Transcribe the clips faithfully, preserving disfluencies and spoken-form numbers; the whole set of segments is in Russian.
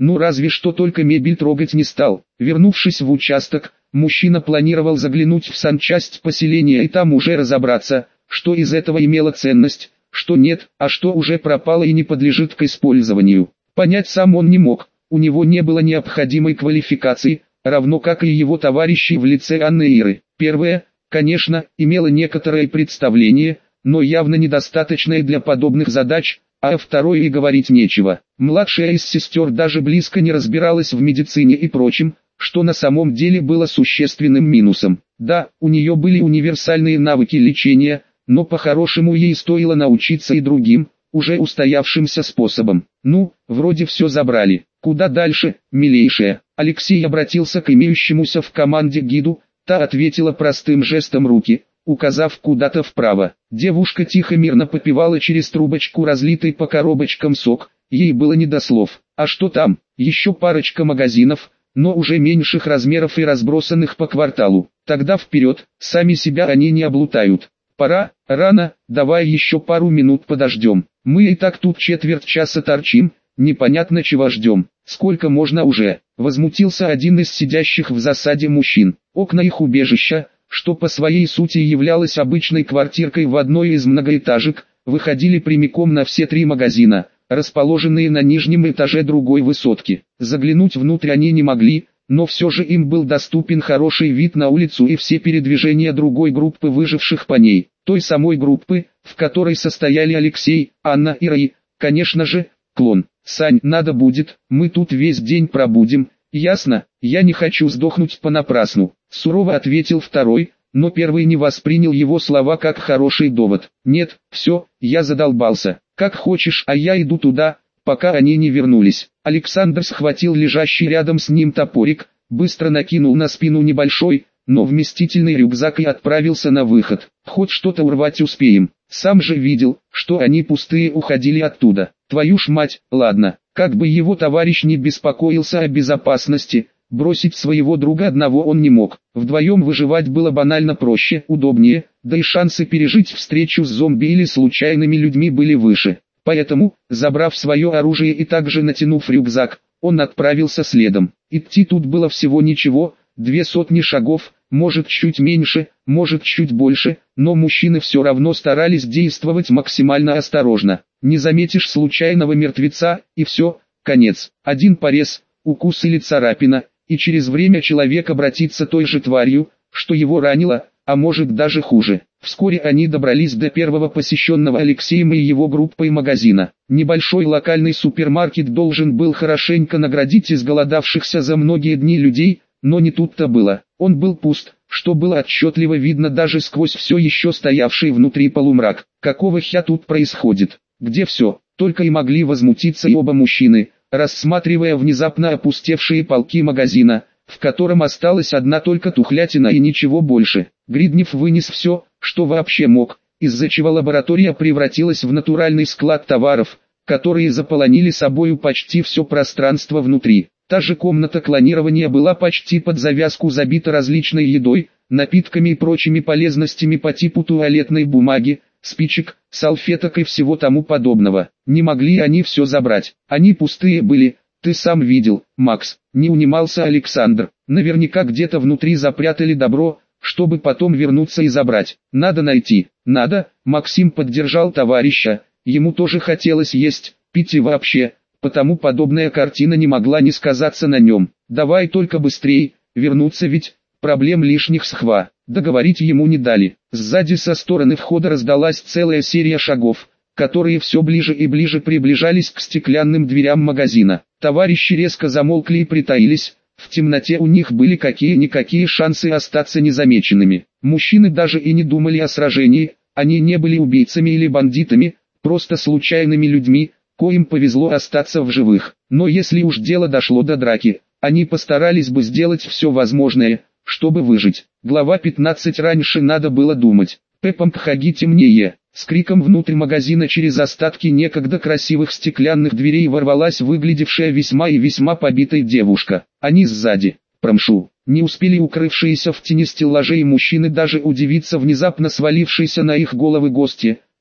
Ну разве что только мебель трогать не стал. Вернувшись в участок, мужчина планировал заглянуть в санчасть поселения и там уже разобраться, что из этого имело ценность, что нет, а что уже пропало и не подлежит к использованию. Понять сам он не мог, у него не было необходимой квалификации, равно как и его товарищи в лице Анны и Иры. Первое, конечно, имело некоторое представление, но явно недостаточное для подобных задач, а второе и говорить нечего. Младшая из сестер даже близко не разбиралась в медицине и прочем, что на самом деле было существенным минусом. Да, у нее были универсальные навыки лечения, но по-хорошему ей стоило научиться и другим, уже устоявшимся способом. Ну, вроде все забрали. Куда дальше, милейшая? Алексей обратился к имеющемуся в команде гиду, та ответила простым жестом руки, указав куда-то вправо. Девушка тихо мирно попивала через трубочку разлитый по коробочкам сок, ей было не до слов. А что там? Еще парочка магазинов, но уже меньших размеров и разбросанных по кварталу. Тогда вперед, сами себя они не облутают. Пора, рано, давай еще пару минут подождем. Мы и так тут четверть часа торчим, непонятно чего ждем. Сколько можно уже? Возмутился один из сидящих в засаде мужчин. Окна их убежища, что по своей сути являлось обычной квартиркой в одной из многоэтажек, выходили прямиком на все три магазина, расположенные на нижнем этаже другой высотки. Заглянуть внутрь они не могли, но все же им был доступен хороший вид на улицу и все передвижения другой группы выживших по ней. Той самой группы, в которой состояли Алексей, Анна и Раи, конечно же, клон. «Сань, надо будет, мы тут весь день пробудем, ясно? Я не хочу сдохнуть понапрасну», — сурово ответил второй, но первый не воспринял его слова как хороший довод. «Нет, все, я задолбался. Как хочешь, а я иду туда, пока они не вернулись». Александр схватил лежащий рядом с ним топорик, быстро накинул на спину небольшой, но вместительный рюкзак и отправился на выход. Хоть что-то урвать успеем. Сам же видел, что они пустые уходили оттуда. Твою ж мать, ладно, как бы его товарищ не беспокоился о безопасности, бросить своего друга одного он не мог. Вдвоем выживать было банально проще, удобнее, да и шансы пережить встречу с зомби или случайными людьми были выше. Поэтому, забрав свое оружие и также натянув рюкзак, он отправился следом. Идти тут было всего ничего, две сотни шагов, может чуть меньше, может чуть больше, но мужчины все равно старались действовать максимально осторожно. Не заметишь случайного мертвеца, и все, конец. Один порез, укус или царапина, и через время человек обратится той же тварью, что его ранило, а может даже хуже. Вскоре они добрались до первого посещенного Алексеем и его группой магазина. Небольшой локальный супермаркет должен был хорошенько наградить изголодавшихся за многие дни людей, но не тут-то было. Он был пуст, что было отчетливо видно даже сквозь все еще стоявший внутри полумрак. Какого хя тут происходит? Где все? Только и могли возмутиться и оба мужчины, рассматривая внезапно опустевшие полки магазина, в котором осталась одна только тухлятина и ничего больше. Гриднев вынес все, что вообще мог, из-за чего лаборатория превратилась в натуральный склад товаров, которые заполонили собою почти все пространство внутри. Та же комната клонирования была почти под завязку забита различной едой, напитками и прочими полезностями по типу туалетной бумаги, спичек, салфеток и всего тому подобного. Не могли они все забрать, они пустые были, ты сам видел, Макс, не унимался Александр. Наверняка где-то внутри запрятали добро, чтобы потом вернуться и забрать. Надо найти, надо, Максим поддержал товарища, ему тоже хотелось есть, пить и вообще, потому подобная картина не могла не сказаться на нем. Давай только быстрей, вернуться ведь, проблем лишних с хва. Договорить ему не дали. Сзади со стороны входа раздалась целая серия шагов, которые все ближе и ближе приближались к стеклянным дверям магазина. Товарищи резко замолкли и притаились, в темноте у них были какие-никакие шансы остаться незамеченными. Мужчины даже и не думали о сражении, они не были убийцами или бандитами, просто случайными людьми, коим повезло остаться в живых. Но если уж дело дошло до драки, они постарались бы сделать все возможное, чтобы выжить. Глава пятнадцать. Раньше надо было думать. Пеппам пхаги темнее. С криком внутрь магазина через остатки некогда красивых стеклянных дверей ворвалась выглядевшая весьма и весьма побитой девушка. Они сзади. Промшу. Не успели укрывшиеся в тени стеллажей мужчины даже удивиться внезапно свалившейся на их головы гости,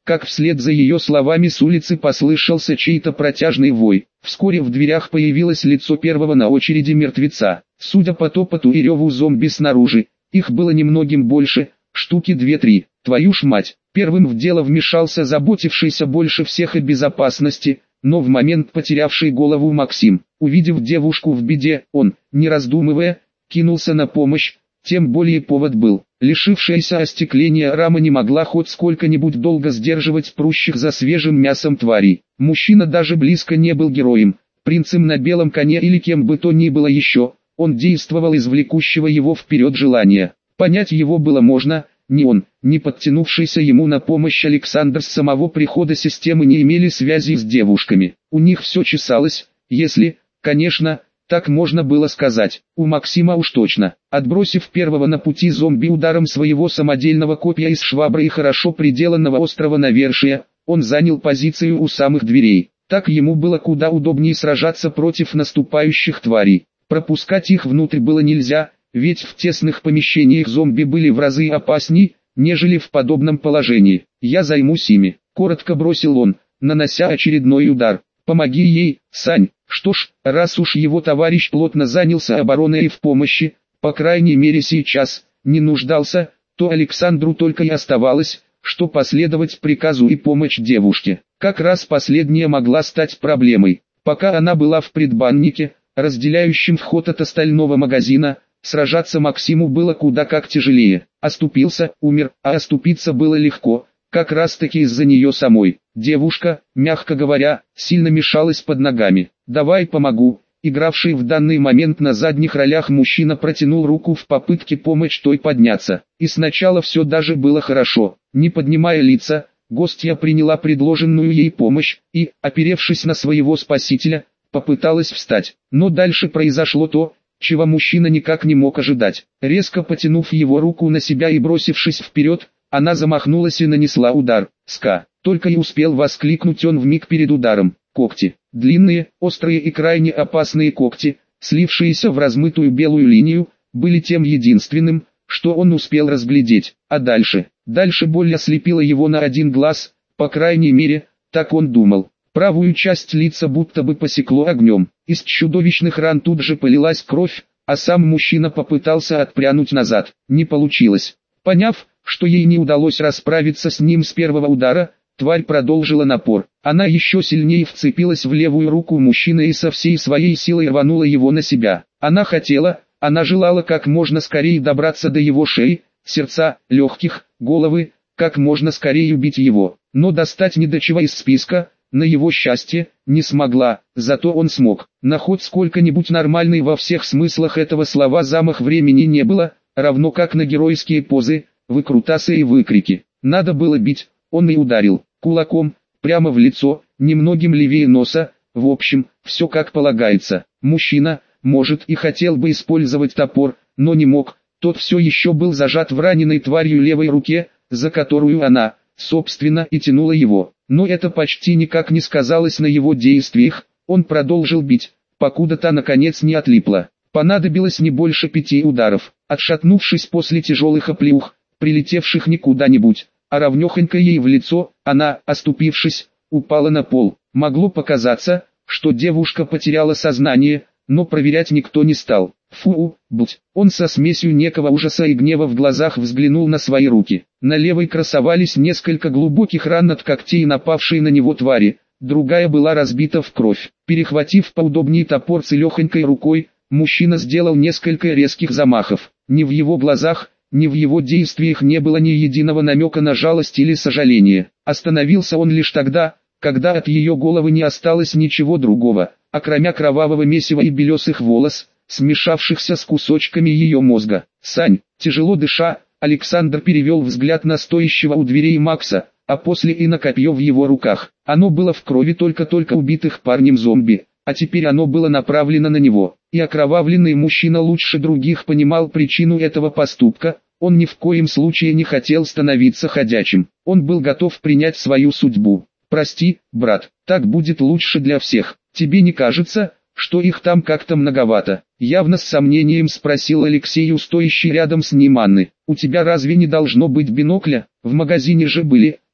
как вслед за ее словами с улицы послышался чей-то протяжный вой. Вскоре в дверях появилось лицо первого на очереди мертвеца. Судя по топоту и реву зомби снаружи, их было немногим больше, штуки две-три. Твою ж мать! Первым в дело вмешался заботившийся больше всех о безопасности, но в момент потерявший голову Максим. Увидев девушку в беде, он, не раздумывая, кинулся на помощь, тем более повод был. Лишившаяся остекления рама не могла хоть сколько-нибудь долго сдерживать прущих за свежим мясом тварей. Мужчина даже близко не был героем, принцем на белом коне или кем бы то ни было еще, он действовал из влекущего его вперед желания. Понять его было можно. Ни он, ни подтянувшийся ему на помощь Александр с самого прихода системы не имели связи с девушками. У них все чесалось, если, конечно, так можно было сказать. У Максима уж точно. Отбросив первого на пути зомби ударом своего самодельного копья из швабры и хорошо приделанного острого навершия, он занял позицию у самых дверей. Так ему было куда удобнее сражаться против наступающих тварей. Пропускать их внутрь было нельзя, ведь в тесных помещениях зомби были в разы опасней, нежели в подобном положении. «Я займусь ими», — коротко бросил он, нанося очередной удар. «Помоги ей, Сань». Что ж, раз уж его товарищ плотно занялся обороной и в помощи, по крайней мере сейчас, не нуждался, то Александру только и оставалось, что последовать приказу и помочь девушке. Как раз последняя могла стать проблемой. Пока она была в предбаннике, разделяющем вход от остального магазина, сражаться Максиму было куда как тяжелее. Оступился, умер, а оступиться было легко, как раз таки из-за нее самой. Девушка, мягко говоря, сильно мешалась под ногами. «Давай помогу». Игравший в данный момент на задних ролях мужчина протянул руку в попытке помочь той подняться. И сначала все даже было хорошо. Не поднимая лица, гостья приняла предложенную ей помощь и, оперевшись на своего спасителя, попыталась встать. Но дальше произошло то, чего мужчина никак не мог ожидать. Резко потянув его руку на себя и бросившись вперед, она замахнулась и нанесла удар. «Ска!» Только и успел воскликнуть он вмиг перед ударом. Когти. Длинные, острые и крайне опасные когти, слившиеся в размытую белую линию, были тем единственным, что он успел разглядеть. А дальше? Дальше боль ослепила его на один глаз, по крайней мере, так он думал. Правую часть лица будто бы посекло огнем. Из чудовищных ран тут же полилась кровь, а сам мужчина попытался отпрянуть назад. Не получилось. Поняв, что ей не удалось расправиться с ним с первого удара, тварь продолжила напор. Она еще сильнее вцепилась в левую руку мужчины и со всей своей силой рванула его на себя. Она хотела, она желала как можно скорее добраться до его шеи, сердца, легких, головы, как можно скорее убить его. Но достать ни до чего из списка, на его счастье, не смогла, зато он смог. На хоть сколько-нибудь нормальный во всех смыслах этого слова замах времени не было, равно как на геройские позы, выкрутасы и выкрики. Надо было бить, он и ударил, кулаком, прямо в лицо, немногим левее носа, в общем, все как полагается. Мужчина, может, и хотел бы использовать топор, но не мог, тот все еще был зажат в раненой тварью левой руке, за которую она, собственно, и тянула его. Но это почти никак не сказалось на его действиях, он продолжил бить, покуда та наконец не отлипла. Понадобилось не больше пяти ударов. Отшатнувшись после тяжелых оплеух, прилетевших не куда-нибудь, а равнехонько ей в лицо, она, оступившись, упала на пол. Могло показаться, что девушка потеряла сознание, но проверять никто не стал. Фу, будь. Он со смесью некого ужаса и гнева в глазах взглянул на свои руки. На левой красовались несколько глубоких ран от когтей напавшей на него твари, другая была разбита в кровь. Перехватив поудобнее топор целехонькой рукой, мужчина сделал несколько резких замахов. Ни в его глазах, ни в его действиях не было ни единого намека на жалость или сожаление. Остановился он лишь тогда, когда от ее головы не осталось ничего другого, окромя кровавого месива и белесых волос, смешавшихся с кусочками ее мозга. «Сань!» Тяжело дыша, Александр перевел взгляд на стоящего у дверей Макса, а после и на копье в его руках. Оно было в крови только-только убитых парнем зомби, а теперь оно было направлено на него. И окровавленный мужчина лучше других понимал причину этого поступка, он ни в коем случае не хотел становиться ходячим. Он был готов принять свою судьбу. «Прости, брат, так будет лучше для всех. Тебе не кажется, что их там как-то многовато?» Явно с сомнением спросил Алексей у стоящей рядом с ним Анны. «У тебя разве не должно быть бинокля? В магазине же были,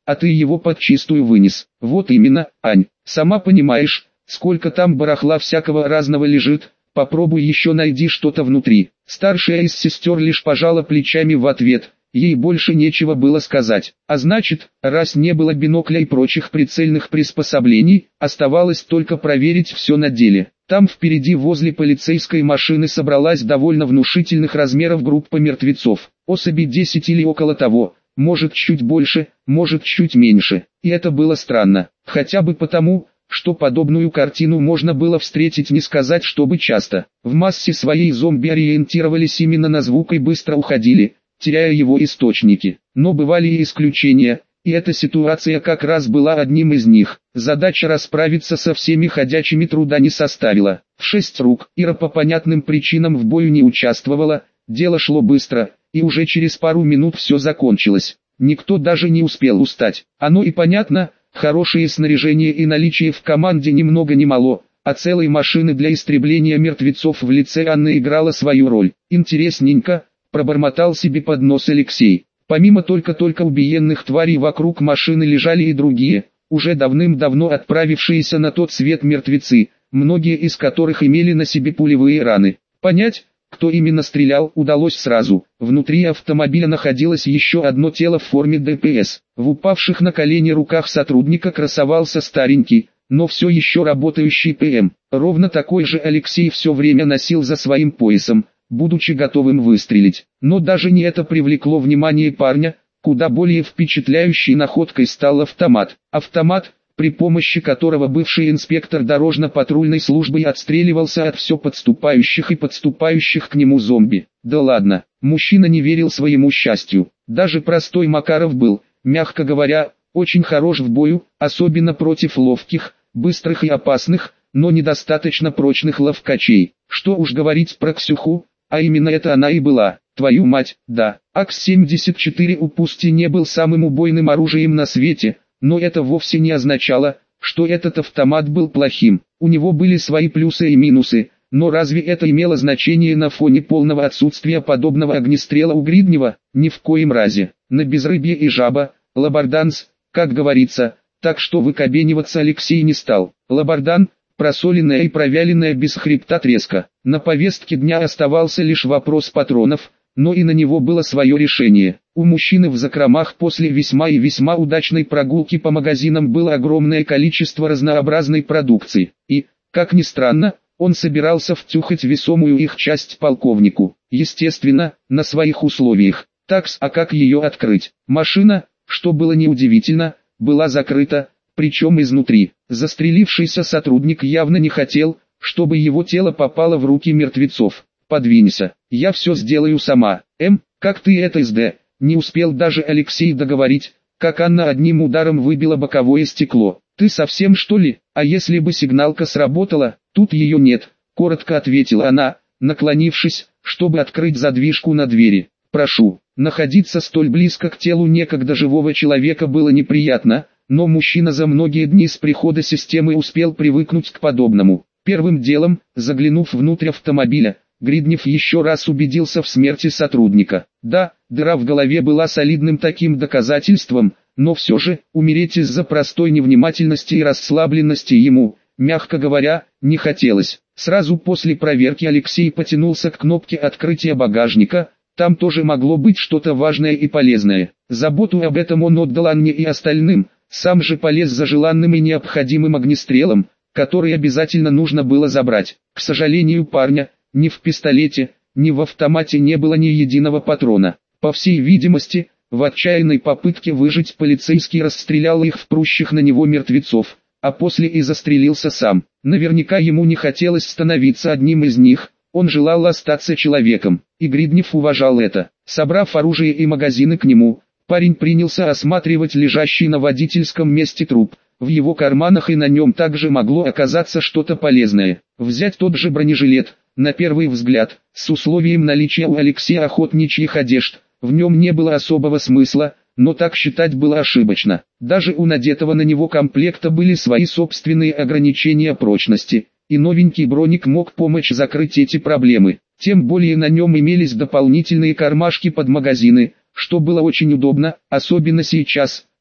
а ты его под чистую вынес. Вот именно, Ань, сама понимаешь, сколько там барахла всякого разного лежит, попробуй еще найди что-то внутри. Старшая из сестер лишь пожала плечами в ответ, ей больше нечего было сказать. А значит, раз не было бинокля и прочих прицельных приспособлений, оставалось только проверить все на деле. Там впереди возле полицейской машины собралась довольно внушительных размеров группа мертвецов. Особи десять или около того, может чуть больше, может чуть меньше. И это было странно, хотя бы потому, что подобную картину можно было встретить не сказать чтобы часто. В массе своей зомби ориентировались именно на звук и быстро уходили, теряя его источники. Но бывали и исключения, и эта ситуация как раз была одним из них. Задача расправиться со всеми ходячими труда не составила. В шесть рук Ира по понятным причинам в бою не участвовала, дело шло быстро, и уже через пару минут все закончилось. Никто даже не успел устать. Оно и понятно, хорошее снаряжение и наличие в команде ни много ни мало, а целой машины для истребления мертвецов в лице Анны играла свою роль. Интересненько, пробормотал себе под нос Алексей. Помимо только-только убиенных тварей вокруг машины лежали и другие, уже давным-давно отправившиеся на тот свет мертвецы, многие из которых имели на себе пулевые раны. Понять, кто именно стрелял, удалось сразу. Внутри автомобиля находилось еще одно тело в форме ДПС. В упавших на колени руках сотрудника красовался старенький, но все еще работающий ПМ. Ровно такой же Алексей все время носил за своим поясом, будучи готовым выстрелить. Но даже не это привлекло внимание парня, куда более впечатляющей находкой стал автомат. Автомат, при помощи которого бывший инспектор дорожно-патрульной службы отстреливался от все подступающих и подступающих к нему зомби. Да ладно, мужчина не верил своему счастью. Даже простой Макаров был, мягко говоря, очень хорош в бою, особенно против ловких, быстрых и опасных, но недостаточно прочных ловкачей. Что уж говорить про Ксюху, а именно это она и была. Твою мать, да, АК семьдесят четыре у пусти не был самым убойным оружием на свете, но это вовсе не означало, что этот автомат был плохим. У него были свои плюсы и минусы, но разве это имело значение на фоне полного отсутствия подобного огнестрела у Гриднева? Ни в коем разе. На безрыбье и жаба, лабарданс, как говорится, так что выкобениваться Алексей не стал. Лабардан, просоленная и провяленная без хребта треска. На повестке дня оставался лишь вопрос патронов, но и на него было свое решение. У мужчины в закромах после весьма и весьма удачной прогулки по магазинам было огромное количество разнообразной продукции, и, как ни странно, он собирался втюхать весомую их часть полковнику. Естественно, на своих условиях. Такс, а как ее открыть? Машина, что было неудивительно, была закрыта, причем изнутри. Застрелившийся сотрудник явно не хотел, чтобы его тело попало в руки мертвецов. «Подвинься, я все сделаю сама». «Эм, как ты это СД?» Не успел даже Алексей договорить, как Анна одним ударом выбила боковое стекло. «Ты совсем что ли? А если бы сигналка сработала, тут ее нет», — коротко ответила она, наклонившись, чтобы открыть задвижку на двери. «Прошу». Находиться столь близко к телу некогда живого человека было неприятно, но мужчина за многие дни с прихода системы успел привыкнуть к подобному. Первым делом, заглянув внутрь автомобиля, Гриднев еще раз убедился в смерти сотрудника. Да, дыра в голове была солидным таким доказательством, но все же, умереть из-за простой невнимательности и расслабленности ему, мягко говоря, не хотелось. Сразу после проверки Алексей потянулся к кнопке открытия багажника, там тоже могло быть что-то важное и полезное. Заботу об этом он отдал Анне и остальным, сам же полез за желанным и необходимым огнестрелом, который обязательно нужно было забрать. К сожалению парня, ни в пистолете, ни в автомате не было ни единого патрона. По всей видимости, в отчаянной попытке выжить полицейский расстрелял их в прущих на него мертвецов, а после и застрелился сам. Наверняка ему не хотелось становиться одним из них, он желал остаться человеком, и Гриднев уважал это. Собрав оружие и магазины к нему, парень принялся осматривать лежащий на водительском месте труп. В его карманах и на нем также могло оказаться что-то полезное. Взять тот же бронежилет, на первый взгляд, с условием наличия у Алексея охотничьих одежд, в нем не было особого смысла, но так считать было ошибочно. Даже у надетого на него комплекта были свои собственные ограничения прочности, и новенький броник мог помочь закрыть эти проблемы. Тем более на нем имелись дополнительные кармашки под магазины, что было очень удобно, особенно сейчас,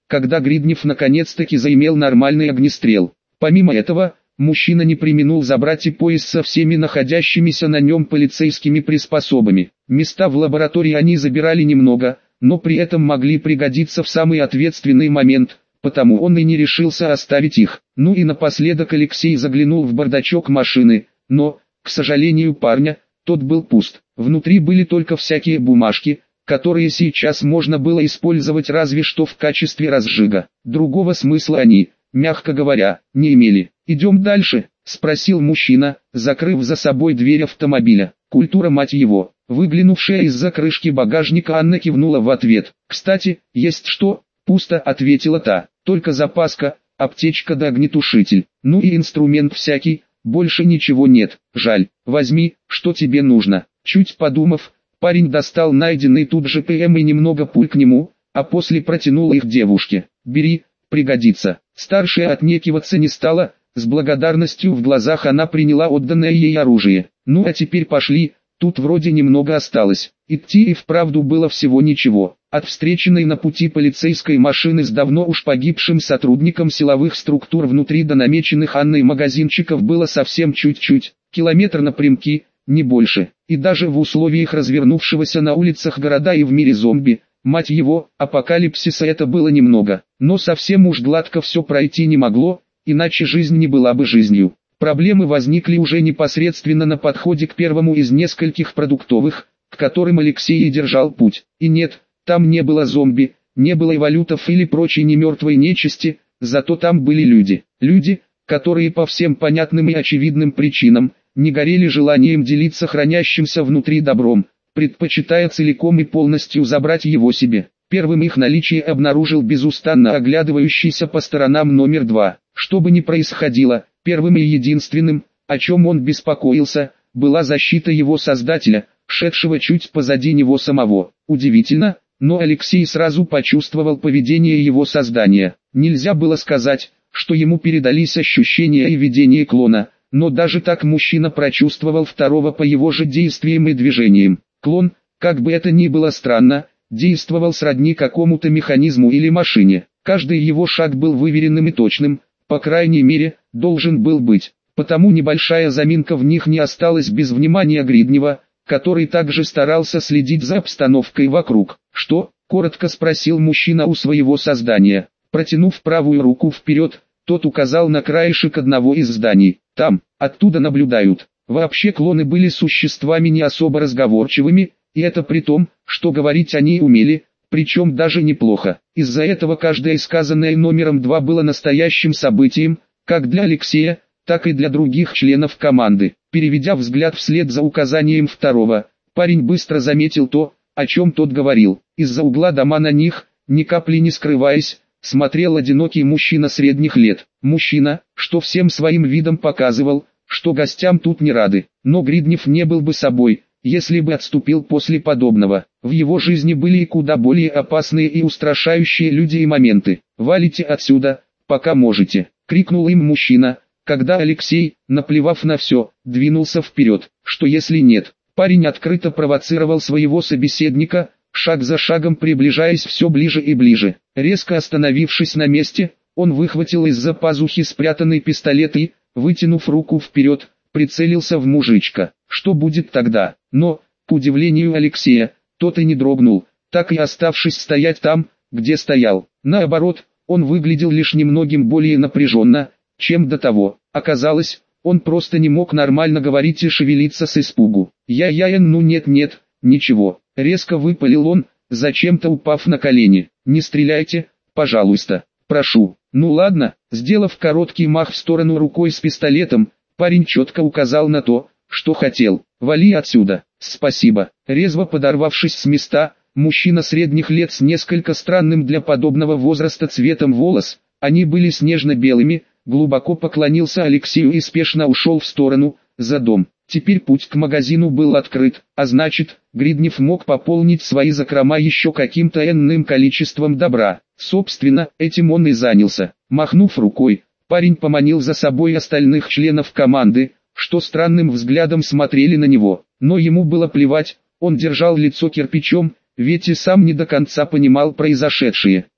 когда Гриднев наконец-таки заимел нормальный огнестрел. Помимо этого, мужчина не преминул забрать и пояс со всеми находящимися на нем полицейскими приспособами. Места в лаборатории они забирали немного, но при этом могли пригодиться в самый ответственный момент, потому он и не решился оставить их. Ну и напоследок Алексей заглянул в бардачок машины, но, к сожалению парня, тот был пуст. Внутри были только всякие бумажки, которые сейчас можно было использовать разве что в качестве разжига. Другого смысла они, мягко говоря, не имели. «Идем дальше?» – спросил мужчина, закрыв за собой дверь автомобиля. «Культура, мать его!» Выглянувшая из-за крышки багажника Анна кивнула в ответ. «Кстати, есть что?» «Пусто», – ответила та. «Только запаска, аптечка да огнетушитель. Ну и инструмент всякий, больше ничего нет. Жаль. Возьми, что тебе нужно». Чуть подумав, парень достал найденный тут же ПМ и немного пуль к нему, а после протянул их девушке. «Бери, пригодится». Старшая отнекиваться не стала, с благодарностью в глазах она приняла отданное ей оружие. «Ну а теперь пошли, тут вроде немного осталось». Идти и вправду было всего ничего. От встреченной на пути полицейской машины с давно уж погибшим сотрудником силовых структур внутри до намеченных Анной магазинчиков было совсем чуть-чуть, километр напрямки, не больше. И даже в условиях развернувшегося на улицах города и в мире зомби, мать его, апокалипсиса, это было немного. Но совсем уж гладко все пройти не могло, иначе жизнь не была бы жизнью. Проблемы возникли уже непосредственно на подходе к первому из нескольких продуктовых, к которым Алексей и держал путь. И нет, там не было зомби, не было эволютов или прочей немертвой нечисти, зато там были люди. Люди, которые по всем понятным и очевидным причинам, не горели желанием делиться хранящимся внутри добром, предпочитая целиком и полностью забрать его себе. Первым их наличие обнаружил безустанно оглядывающийся по сторонам номер два. Что бы ни происходило, первым и единственным, о чем он беспокоился, была защита его создателя, шедшего чуть позади него самого. Удивительно, но Алексей сразу почувствовал поведение его создания. Нельзя было сказать, что ему передались ощущения и видение клона, но даже так мужчина прочувствовал второго по его же действиям и движениям. Клон, как бы это ни было странно, действовал сродни какому-то механизму или машине. Каждый его шаг был выверенным и точным, по крайней мере, должен был быть. Потому небольшая заминка в них не осталась без внимания Гриднева, который также старался следить за обстановкой вокруг. «Что?» – коротко спросил мужчина у своего создания. Протянув правую руку вперед, тот указал на краешек одного из зданий. «Там, оттуда наблюдают». Вообще клоны были существами не особо разговорчивыми, и это при том, что говорить они умели, причем даже неплохо. Из-за этого каждое сказанное номером два было настоящим событием, как для Алексея, так и для других членов команды. Переведя взгляд вслед за указанием второго, парень быстро заметил то, о чем тот говорил. Из-за угла дома на них, ни капли не скрываясь, смотрел одинокий мужчина средних лет. Мужчина, что всем своим видом показывал, что гостям тут не рады. Но Гриднев не был бы собой, если бы отступил после подобного. В его жизни были и куда более опасные и устрашающие люди и моменты. «Валите отсюда, пока можете!» — крикнул им мужчина, когда Алексей, наплевав на все, двинулся вперед. Что если нет? Парень открыто провоцировал своего собеседника, шаг за шагом приближаясь все ближе и ближе. Резко остановившись на месте, он выхватил из-за пазухи спрятанный пистолет и, вытянув руку вперед, прицелился в мужичка. Что будет тогда? Но, к удивлению Алексея, тот и не дрогнул, так и оставшись стоять там, где стоял. Наоборот, он выглядел лишь немногим более напряженно, чем до того. Оказалось, он просто не мог нормально говорить и шевелиться с испугу. «Я-я, ну нет-нет, ничего», — резко выпалил он, зачем-то упав на колени. «Не стреляйте, пожалуйста, прошу». «Ну ладно», сделав короткий мах в сторону рукой с пистолетом, парень четко указал на то, что хотел. «Вали отсюда». «Спасибо». Резво подорвавшись с места, мужчина средних лет с несколько странным для подобного возраста цветом волос, они были снежно-белыми, глубоко поклонился Алексею и спешно ушел в сторону, за дом. Теперь путь к магазину был открыт, а значит, Гриднев мог пополнить свои закрома еще каким-то энным количеством добра. Собственно, этим он и занялся. Махнув рукой, парень поманил за собой остальных членов команды, что странным взглядом смотрели на него. Но ему было плевать, он держал лицо кирпичом, ведь и сам не до конца понимал произошедшее.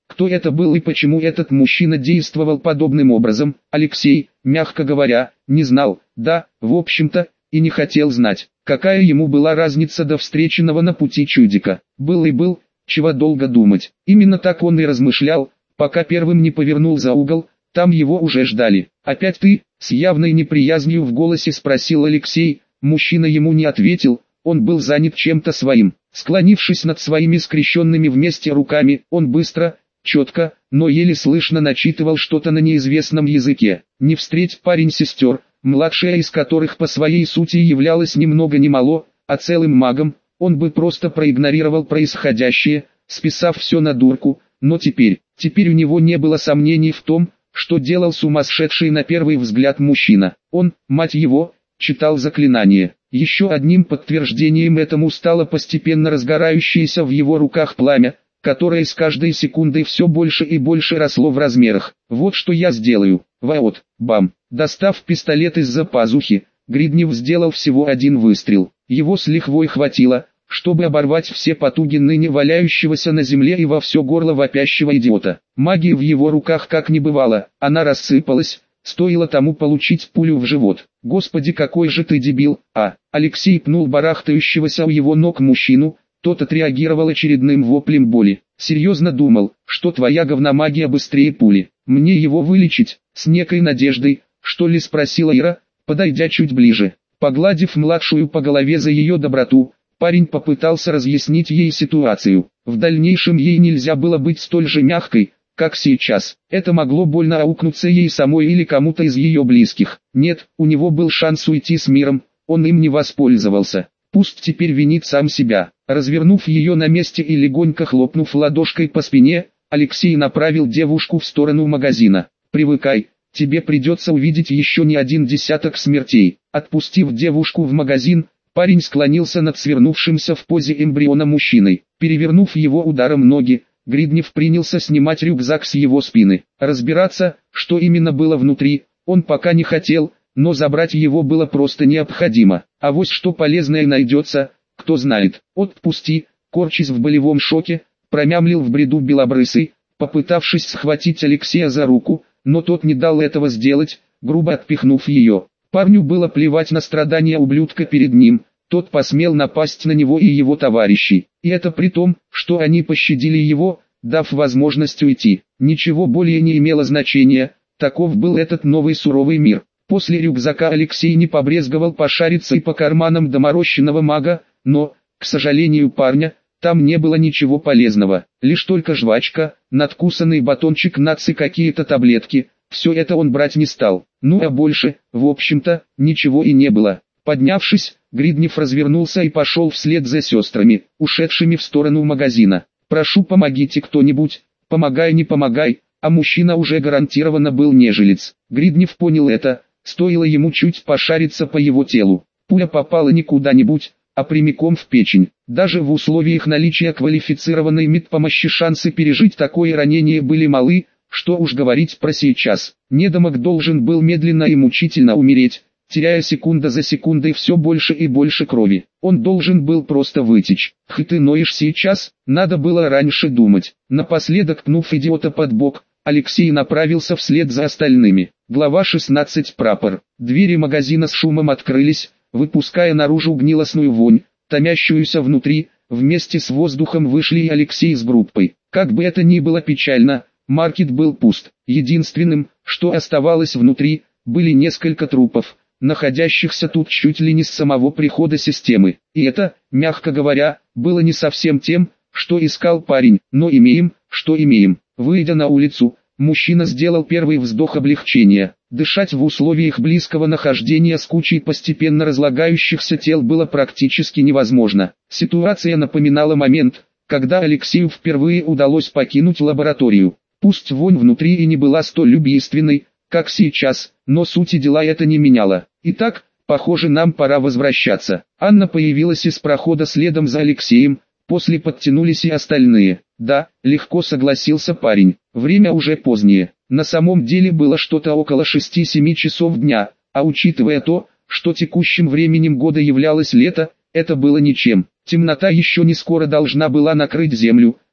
Кто это был и почему этот мужчина действовал подобным образом, Алексей, мягко говоря, не знал, да, в общем-то, и не хотел знать. Какая ему была разница до встреченного на пути чудика? Был и был, чего долго думать. Именно так он и размышлял, пока первым не повернул за угол, там его уже ждали. «Опять ты?» — с явной неприязнью в голосе спросил Алексей. Мужчина ему не ответил, он был занят чем-то своим. Склонившись над своими скрещенными вместе руками, он быстро, четко, но еле слышно начитывал что-то на неизвестном языке. Не встреть парень сестер, младшая из которых по своей сути являлась ни много ни мало, а целым магом, он бы просто проигнорировал происходящее, списав все на дурку, но теперь, теперь у него не было сомнений в том, что делал сумасшедший на первый взгляд мужчина. Он, мать его, читал заклинание. Еще одним подтверждением этому стало постепенно разгорающееся в его руках пламя, которое с каждой секундой все больше и больше росло в размерах. «Вот что я сделаю». Вот, бам. Достав пистолет из-за пазухи, Гриднев сделал всего один выстрел. Его с лихвой хватило, чтобы оборвать все потуги ныне валяющегося на земле и во все горло вопящего идиота. Магии в его руках как не бывало, она рассыпалась, стоило тому получить пулю в живот. «Господи, какой же ты дебил!» А, Алексей пнул барахтающегося у его ног мужчину, тот отреагировал очередным воплем боли. «Серьезно думал, что твоя говномагия быстрее пули? Мне его вылечить?» С некой надеждой, что ли, спросила Ира, подойдя чуть ближе. Погладив младшую по голове за ее доброту, парень попытался разъяснить ей ситуацию. В дальнейшем ей нельзя было быть столь же мягкой, как сейчас. Это могло больно аукнуться ей самой или кому-то из ее близких. Нет, у него был шанс уйти с миром, он им не воспользовался. Пусть теперь винит сам себя. Развернув ее на месте и легонько хлопнув ладошкой по спине, Алексей направил девушку в сторону магазина. «Привыкай, тебе придется увидеть еще не один десяток смертей». Отпустив девушку в магазин, парень склонился над свернувшимся в позе эмбриона мужчиной. Перевернув его ударом ноги, Гриднев принялся снимать рюкзак с его спины. Разбираться, что именно было внутри, он пока не хотел, но забрать его было просто необходимо. А вот что полезное найдется, кто знает. «Отпусти», корчась в болевом шоке, промямлил в бреду белобрысый, попытавшись схватить Алексея за руку, но тот не дал этого сделать, грубо отпихнув ее. Парню было плевать на страдания ублюдка перед ним, тот посмел напасть на него и его товарищей. И это при том, что они пощадили его, дав возможность уйти. Ничего более не имело значения, таков был этот новый суровый мир. После рюкзака Алексей не побрезговал пошариться и по карманам доморощенного мага, но, к сожалению парня, там не было ничего полезного. Лишь только жвачка, надкусанный батончик наци, какие-то таблетки. Все это он брать не стал. Ну а больше, в общем-то, ничего и не было. Поднявшись, Гриднев развернулся и пошел вслед за сестрами, ушедшими в сторону магазина. «Прошу, помогите кто-нибудь, помогай, не помогай», а мужчина уже гарантированно был нежилец. Гриднев понял это, стоило ему чуть пошариться по его телу. Пуля попала не куда-нибудь, а прямиком в печень. Даже в условиях наличия квалифицированной медпомощи шансы пережить такое ранение были малы, что уж говорить про сейчас. Недомок должен был медленно и мучительно умереть, теряя секунда за секундой все больше и больше крови. Он должен был просто вытечь. «Хы, ты ноешь сейчас, надо было раньше думать». Напоследок пнув идиота под бок, Алексей направился вслед за остальными. Глава шестнадцать. Прапор. Двери магазина с шумом открылись, выпуская наружу гнилостную вонь, томящуюся внутри. Вместе с воздухом вышли и Алексей с группой. Как бы это ни было печально, маркет был пуст. Единственным, что оставалось внутри, были несколько трупов, находящихся тут чуть ли не с самого прихода системы. И это, мягко говоря, было не совсем тем, что искал парень, но имеем, что имеем. Выйдя на улицу, мужчина сделал первый вздох облегчения. Дышать в условиях близкого нахождения с кучей постепенно разлагающихся тел было практически невозможно. Ситуация напоминала момент, когда Алексею впервые удалось покинуть лабораторию. Пусть вонь внутри и не была столь убийственной, как сейчас, но сути дела это не меняло. Итак, похоже, нам пора возвращаться. Анна появилась из прохода следом за Алексеем, после подтянулись и остальные. Да, легко согласился парень, время уже позднее. На самом деле было что-то около шести-семи часов дня, а учитывая то, что текущим временем года являлось лето, это было ничем. Темнота еще не скоро должна была накрыть землю,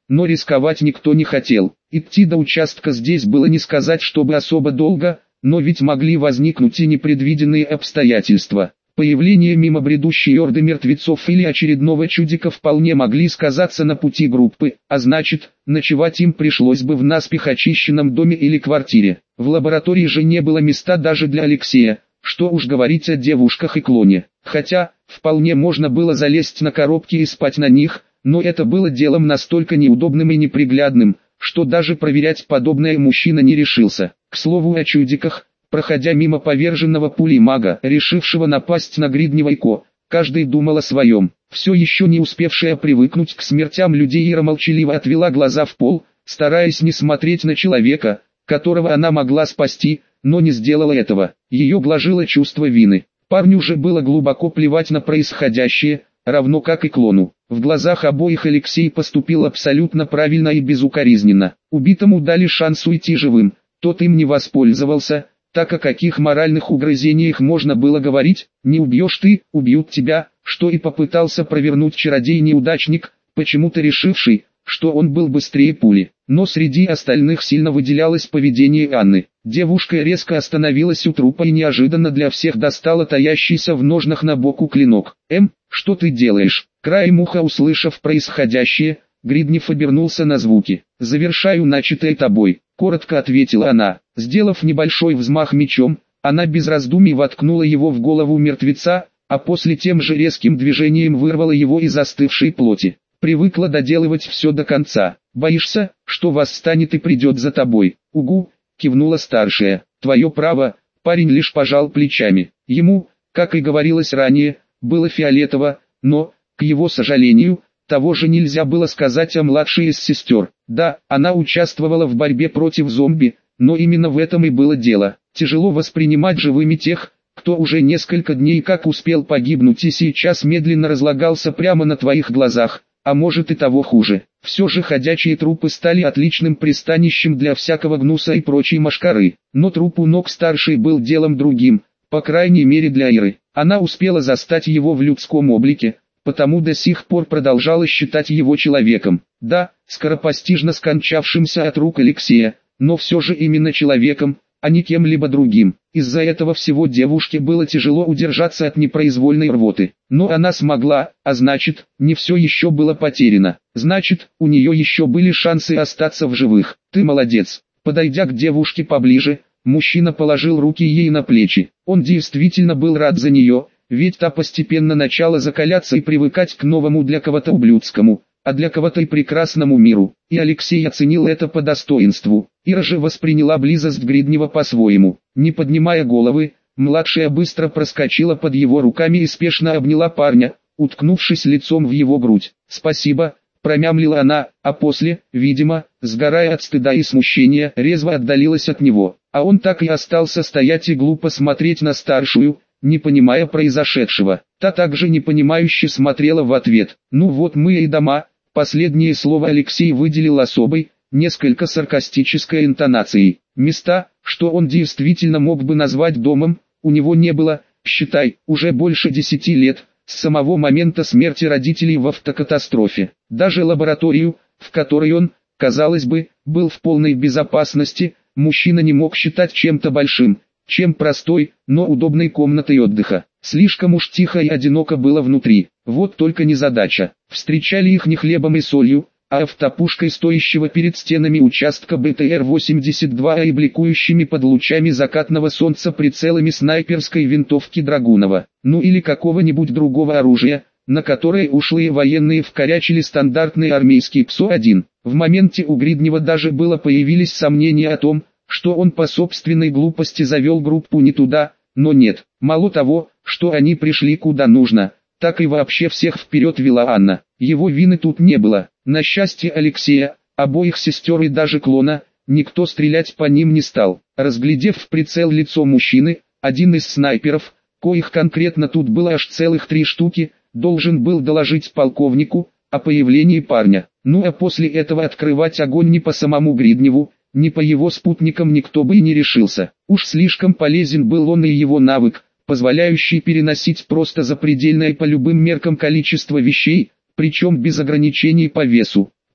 но рисковать никто не хотел. Идти до участка здесь было не сказать, чтобы особо долго, но ведь могли возникнуть и непредвиденные обстоятельства. Появление мимо бредущей орды мертвецов или очередного чудика вполне могли сказаться на пути группы, а значит, ночевать им пришлось бы в наспех очищенном доме или квартире. В лаборатории же не было места даже для Алексея, что уж говорить о девушках и клоне. Хотя, вполне можно было залезть на коробки и спать на них, но это было делом настолько неудобным и неприглядным, что даже проверять подобное мужчина не решился. К слову о чудиках. Проходя мимо поверженного пулей мага, решившего напасть на Гриднева и Ко, каждый думал о своем. Все еще не успевшая привыкнуть к смертям людей, Ира молчаливо отвела глаза в пол, стараясь не смотреть на человека, которого она могла спасти, но не сделала этого. Ее гложило чувство вины. Парню же было глубоко плевать на происходящее, равно как и клону. В глазах обоих Алексей поступил абсолютно правильно и безукоризненно. Убитому дали шанс уйти живым, тот им не воспользовался. Так о каких моральных угрызениях можно было говорить? Не убьешь ты, убьют тебя, что и попытался провернуть чародей-неудачник, почему-то решивший, что он был быстрее пули. Но среди остальных сильно выделялось поведение Анны. Девушка резко остановилась у трупа и неожиданно для всех достала таящийся в ножнах на боку клинок. «Эм, что ты делаешь?» Краем уха услышав происходящее, Гриднев обернулся на звуки. «Завершаю начатое тобой», — коротко ответила она. Сделав небольшой взмах мечом, она без раздумий воткнула его в голову мертвеца, а после тем же резким движением вырвала его из застывшей плоти. Привыкла доделывать все до конца. «Боишься, что восстанет и придет за тобой?» «Угу», — кивнула старшая. «Твое право», — парень лишь пожал плечами. Ему, как и говорилось ранее, было фиолетово, но, к его сожалению, того же нельзя было сказать о младшей из сестер. Да, она участвовала в борьбе против зомби, но именно в этом и было дело. Тяжело воспринимать живыми тех, кто уже несколько дней как успел погибнуть и сейчас медленно разлагался прямо на твоих глазах, а может и того хуже. Все же ходячие трупы стали отличным пристанищем для всякого гнуса и прочей мошкары. Но труп у ног старшей был делом другим, по крайней мере для Иры. Она успела застать его в людском облике, потому до сих пор продолжала считать его человеком. Да, скоропостижно скончавшимся от рук Алексея, но все же именно человеком, а не кем-либо другим. Из-за этого всего девушке было тяжело удержаться от непроизвольной рвоты. Но она смогла, а значит, не все еще было потеряно. Значит, у нее еще были шансы остаться в живых. «Ты молодец». Подойдя к девушке поближе, мужчина положил руки ей на плечи. Он действительно был рад за нее, ведь та постепенно начала закаляться и привыкать к новому для кого-то ублюдскому, а для кого-то и прекрасному миру. И Алексей оценил это по достоинству. Ира же восприняла близость Гриднева по-своему. Не поднимая головы, младшая быстро проскочила под его руками и спешно обняла парня, уткнувшись лицом в его грудь. «Спасибо», — промямлила она, а после, видимо, сгорая от стыда и смущения, резво отдалилась от него. А он так и остался стоять и глупо смотреть на старшую, не понимая произошедшего. Та также непонимающе смотрела в ответ. «Ну вот мы и дома», — последнее слово Алексей выделил особой, несколько саркастической интонацией. Места, что он действительно мог бы назвать домом, у него не было, считай, уже больше десяти лет, с самого момента смерти родителей в автокатастрофе. Даже лабораторию, в которой он, казалось бы, был в полной безопасности, мужчина не мог считать чем-то большим, чем простой, но удобной комнатой отдыха. Слишком уж тихо и одиноко было внутри. Вот только незадача. Встречали их не хлебом и солью, а автопушкой стоящего перед стенами участка Бэ Тэ Эр восемьдесят два и бликующими под лучами закатного солнца прицелами снайперской винтовки Драгунова, ну или какого-нибудь другого оружия, на которое ушлые военные вкорячили стандартный армейский Пэ Эс О один. В моменте у Гриднева даже было появились сомнения о том, что он по собственной глупости завел группу не туда, но нет. Мало того, что они пришли куда нужно, так и вообще всех вперед вела Анна. Его вины тут не было. На счастье Алексея, обоих сестер и даже клона, никто стрелять по ним не стал. Разглядев в прицел лицо мужчины, один из снайперов, коих конкретно тут было аж целых три штуки, должен был доложить полковнику о появлении парня. Ну а после этого открывать огонь не по самому Гридневу, ни по его спутникам никто бы и не решился. Уж слишком полезен был он и его навык, позволяющий переносить просто запредельное по любым меркам количество вещей, причем без ограничений по весу.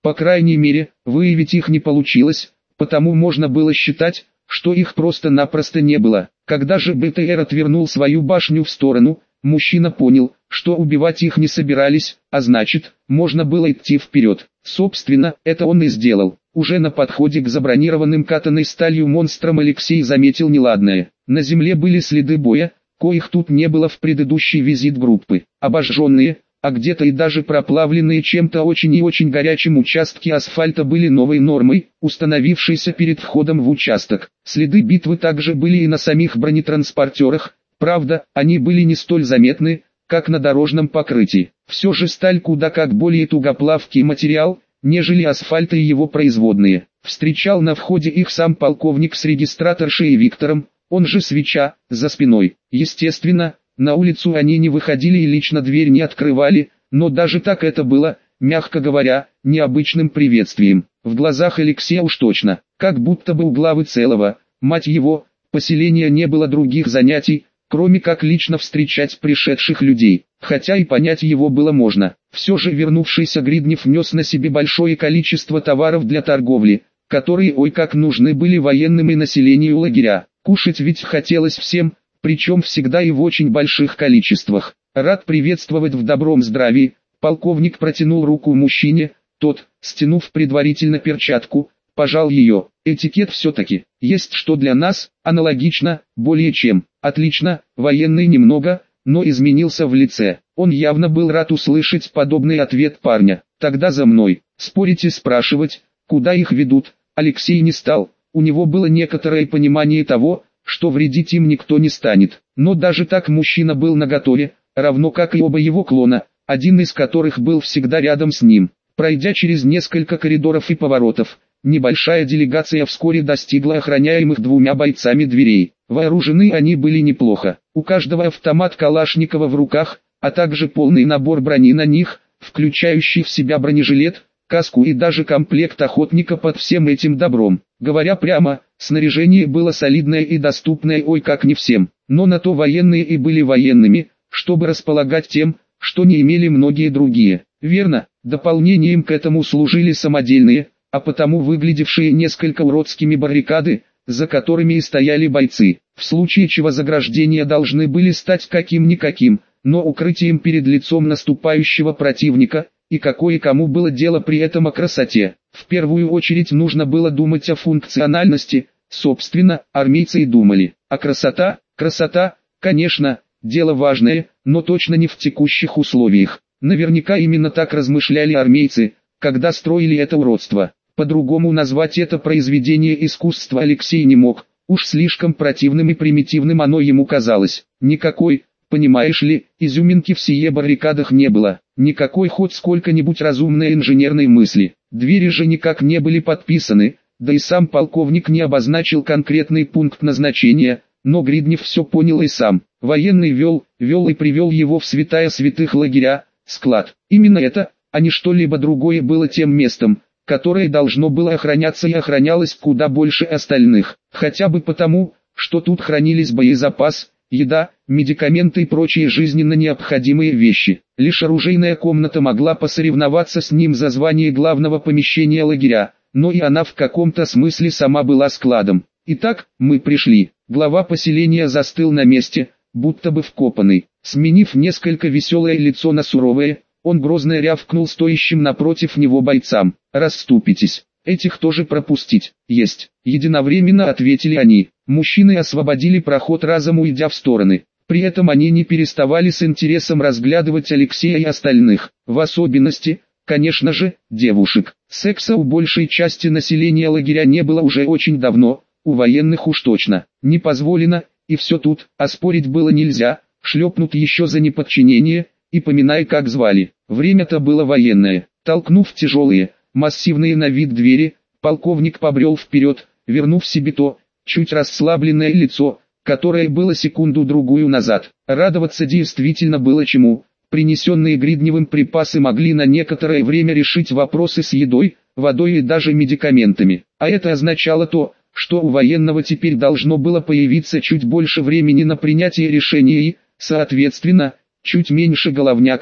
По крайней мере, выявить их не получилось, потому можно было считать, что их просто-напросто не было. Когда же БТР отвернул свою башню в сторону, мужчина понял, что убивать их не собирались, а значит, можно было идти вперед. Собственно, это он и сделал. Уже на подходе к забронированным катанной сталью монстрам Алексей заметил неладное. На земле были следы боя, коих тут не было в предыдущий визит группы. Обожженные, а где-то и даже проплавленные чем-то очень и очень горячим участки асфальта были новой нормой, установившейся перед входом в участок. Следы битвы также были и на самих бронетранспортерах, правда, они были не столь заметны, как на дорожном покрытии. Все же сталь куда как более тугоплавкий материал, нежели асфальт и его производные. Встречал на входе их сам полковник с регистраторшей Виктором, он же Свеча, за спиной. Естественно, на улицу они не выходили и лично дверь не открывали, но даже так это было, мягко говоря, необычным приветствием. В глазах Алексея уж точно, как будто бы у главы целого, мать его, поселения не было других занятий, кроме как лично встречать пришедших людей. Хотя и понять его было можно. Все же вернувшийся Гриднев нес на себе большое количество товаров для торговли, которые ой как нужны были военным и населению лагеря. Кушать ведь хотелось всем, причем всегда и в очень больших количествах. Рад приветствовать в добром здравии, полковник протянул руку мужчине, тот, стянув предварительно перчатку, пожал ее. Этикет все-таки, есть что для нас, аналогично, более чем. Отлично, военный немного, но изменился в лице. Он явно был рад услышать подобный ответ парня. Тогда за мной. Спорить и спрашивать, куда их ведут, Алексей не стал. У него было некоторое понимание того, что вредить им никто не станет. Но даже так мужчина был наготове, равно как и оба его клона, один из которых был всегда рядом с ним. Пройдя через несколько коридоров и поворотов, небольшая делегация вскоре достигла охраняемых двумя бойцами дверей. Вооружены они были неплохо. У каждого автомат Калашникова в руках, а также полный набор брони на них, включающий в себя бронежилет, каску и даже комплект охотника под всем этим добром. Говоря прямо, снаряжение было солидное и доступное ой как не всем, но на то военные и были военными, чтобы располагать тем, что не имели многие другие. Верно, дополнением к этому служили самодельные, а потому выглядевшие несколько уродскими баррикады, за которыми и стояли бойцы. В случае чего заграждения должны были стать каким-никаким, но укрытием перед лицом наступающего противника, и какое кому было дело при этом о красоте. В первую очередь нужно было думать о функциональности, собственно, армейцы и думали. А красота, красота, конечно, дело важное, но точно не в текущих условиях. Наверняка именно так размышляли армейцы, когда строили это уродство. По-другому назвать это произведение искусства Алексей не мог, уж слишком противным и примитивным оно ему казалось. Никакой, понимаешь ли, изюминки в сие баррикадах не было, никакой хоть сколько-нибудь разумной инженерной мысли. Двери же никак не были подписаны, да и сам полковник не обозначил конкретный пункт назначения, но Гриднев все понял и сам. Военный вел, вел и привел его в святая святых лагеря, склад. Именно это, а не что-либо другое было тем местом, которое должно было охраняться и охранялось куда больше остальных. Хотя бы потому, что тут хранились боезапас, еда, медикаменты и прочие жизненно необходимые вещи. Лишь оружейная комната могла посоревноваться с ним за звание главного помещения лагеря, но и она в каком-то смысле сама была складом. Итак, мы пришли. Глава поселения застыл на месте, будто бы вкопанный. Сменив несколько веселое лицо на суровое, он грозно рявкнул стоящим напротив него бойцам: «Расступитесь! Этих тоже пропустить!» «Есть!» Единовременно ответили они. Мужчины освободили проход, разом уйдя в стороны. При этом они не переставали с интересом разглядывать Алексея и остальных. В особенности, конечно же, девушек. Секса у большей части населения лагеря не было уже очень давно, у военных уж точно не позволено, и все тут, а спорить было нельзя, шлепнут еще за неподчинение, и поминай как звали. Время-то было военное. Толкнув тяжелые, массивные на вид двери, полковник побрел вперед, вернув себе то, чуть расслабленное лицо, которое было секунду-другую назад. Радоваться действительно было чему. Принесенные Гридневым припасы могли на некоторое время решить вопросы с едой, водой и даже медикаментами. А это означало то, что у военного теперь должно было появиться чуть больше времени на принятие решения и, соответственно, чуть меньше головняка,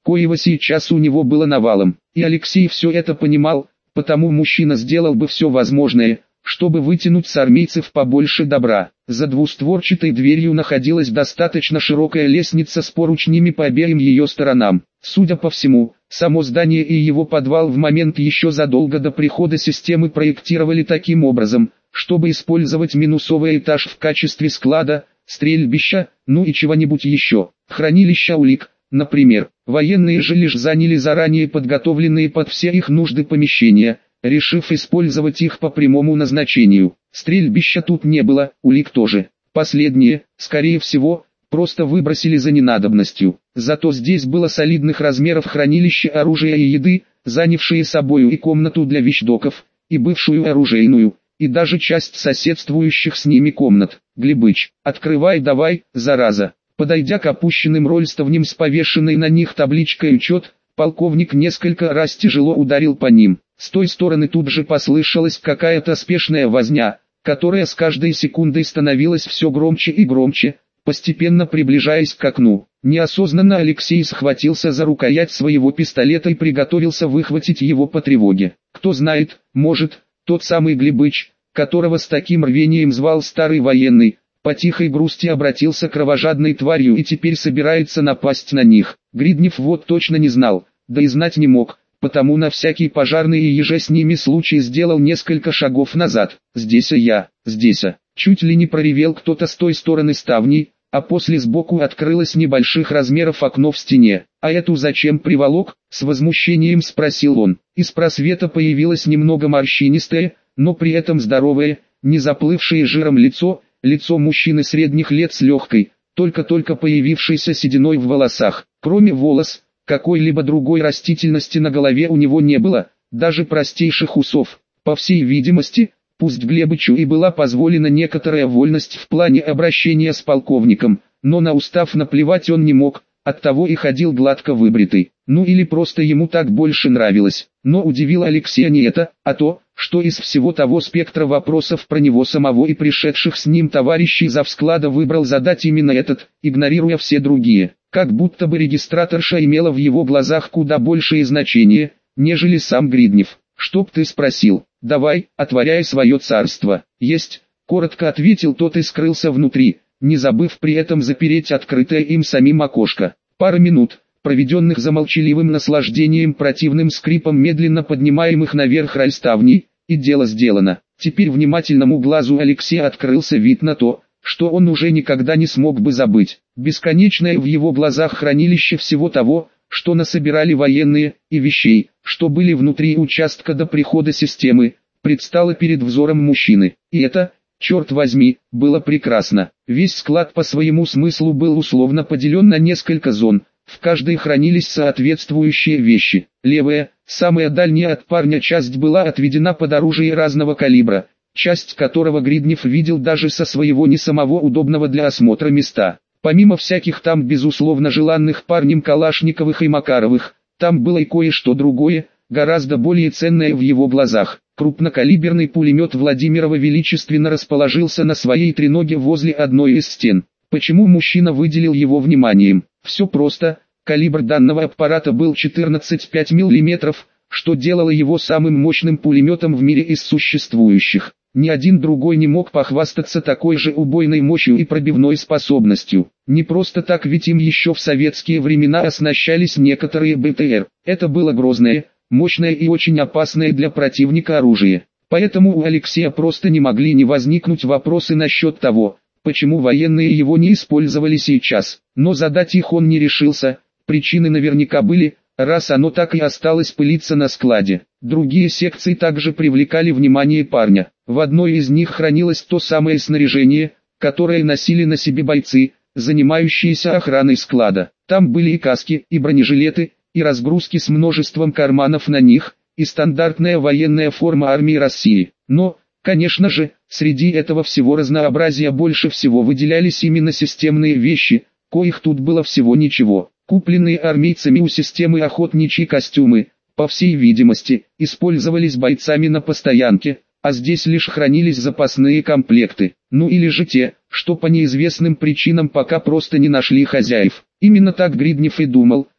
коего сейчас у него было навалом. И Алексей все это понимал, потому мужчина сделал бы все возможное, чтобы вытянуть с армейцев побольше добра. За двустворчатой дверью находилась достаточно широкая лестница с поручнями по обеим ее сторонам. Судя по всему, само здание и его подвал в момент еще задолго до прихода системы проектировали таким образом, чтобы использовать минусовый этаж в качестве склада, стрельбища, ну и чего-нибудь еще. Хранилища улик, например. Военные же лишь заняли заранее подготовленные под все их нужды помещения, решив использовать их по прямому назначению. Стрельбища тут не было, улик тоже. Последние, скорее всего, просто выбросили за ненадобностью. Зато здесь было солидных размеров хранилище оружия и еды, занявшие собою и комнату для вещдоков, и бывшую оружейную, и даже часть соседствующих с ними комнат. Глебыч, открывай давай, зараза. Подойдя к опущенным рольстовням с повешенной на них табличкой «Учет», полковник несколько раз тяжело ударил по ним. С той стороны тут же послышалась какая-то спешная возня, которая с каждой секундой становилась все громче и громче, постепенно приближаясь к окну. Неосознанно Алексей схватился за рукоять своего пистолета и приготовился выхватить его по тревоге. Кто знает, может, тот самый Глебыч, которого с таким рвением звал старый военный, по тихой грусти обратился кровожадной тварью и теперь собирается напасть на них. Гриднев вот точно не знал, да и знать не мог, потому на всякий пожарный и еже с ними случай сделал несколько шагов назад. «Здесь я, здесь». Чуть ли не проревел кто-то с той стороны ставней, а после сбоку открылось небольших размеров окно в стене. «А эту зачем приволок?» — с возмущением спросил он. Из просвета появилось немного морщинистое, но при этом здоровое, не заплывшее жиром лицо, лицо мужчины средних лет с легкой, только-только появившейся сединой в волосах. Кроме волос, какой-либо другой растительности на голове у него не было, даже простейших усов. По всей видимости, пусть Глебычу и была позволена некоторая вольность в плане обращения с полковником, но на устав наплевать он не мог, оттого и ходил гладко выбритый. Ну или просто ему так больше нравилось. Но удивило Алексея не это, а то, что из всего того спектра вопросов про него самого и пришедших с ним товарищей завсклада выбрал задать именно этот, игнорируя все другие. Как будто бы регистраторша имела в его глазах куда большее значение, нежели сам Гриднев. «Чтоб ты спросил, давай, отворяй свое царство». «Есть», — коротко ответил тот и скрылся внутри, не забыв при этом запереть открытое им самим окошко. Пара минут, проведенных за молчаливым наслаждением противным скрипом медленно поднимаемых наверх рольставней, и дело сделано. Теперь внимательному глазу Алексея открылся вид на то, что он уже никогда не смог бы забыть. Бесконечное в его глазах хранилище всего того, что насобирали военные, и вещей, что были внутри участка до прихода системы, предстало перед взором мужчины. И это, черт возьми, было прекрасно. Весь склад по своему смыслу был условно поделен на несколько зон, в каждой хранились соответствующие вещи. Левая, самая дальняя от парня часть была отведена под оружие разного калибра, часть которого Гриднев видел даже со своего не самого удобного для осмотра места. Помимо всяких там безусловно желанных парнем Калашниковых и Макаровых, там было и кое-что другое, гораздо более ценное в его глазах. Крупнокалиберный пулемет Владимирова величественно расположился на своей треноге возле одной из стен. Почему мужчина выделил его вниманием? Все просто, калибр данного аппарата был четырнадцать целых пять десятых миллиметра, что делало его самым мощным пулеметом в мире из существующих. Ни один другой не мог похвастаться такой же убойной мощью и пробивной способностью. Не просто так, ведь им еще в советские времена оснащались некоторые бэ тэ эр. Это было грозное, мощное и очень опасное для противника оружие. Поэтому у Алексея просто не могли не возникнуть вопросы насчет того, почему военные его не использовали сейчас. Но задать их он не решился, причины наверняка были, раз оно так и осталось пылиться на складе. Другие секции также привлекали внимание парня. В одной из них хранилось то самое снаряжение, которое носили на себе бойцы, занимающиеся охраной склада. Там были и каски, и бронежилеты, и разгрузки с множеством карманов на них, и стандартная военная форма армии России. Но, конечно же, среди этого всего разнообразия больше всего выделялись именно системные вещи, коих тут было всего ничего. Купленные армейцами у системы охотничьи костюмы, по всей видимости, использовались бойцами на постоянке, а здесь лишь хранились запасные комплекты, ну или же те, что по неизвестным причинам пока просто не нашли хозяев. Именно так Гриднев и думал,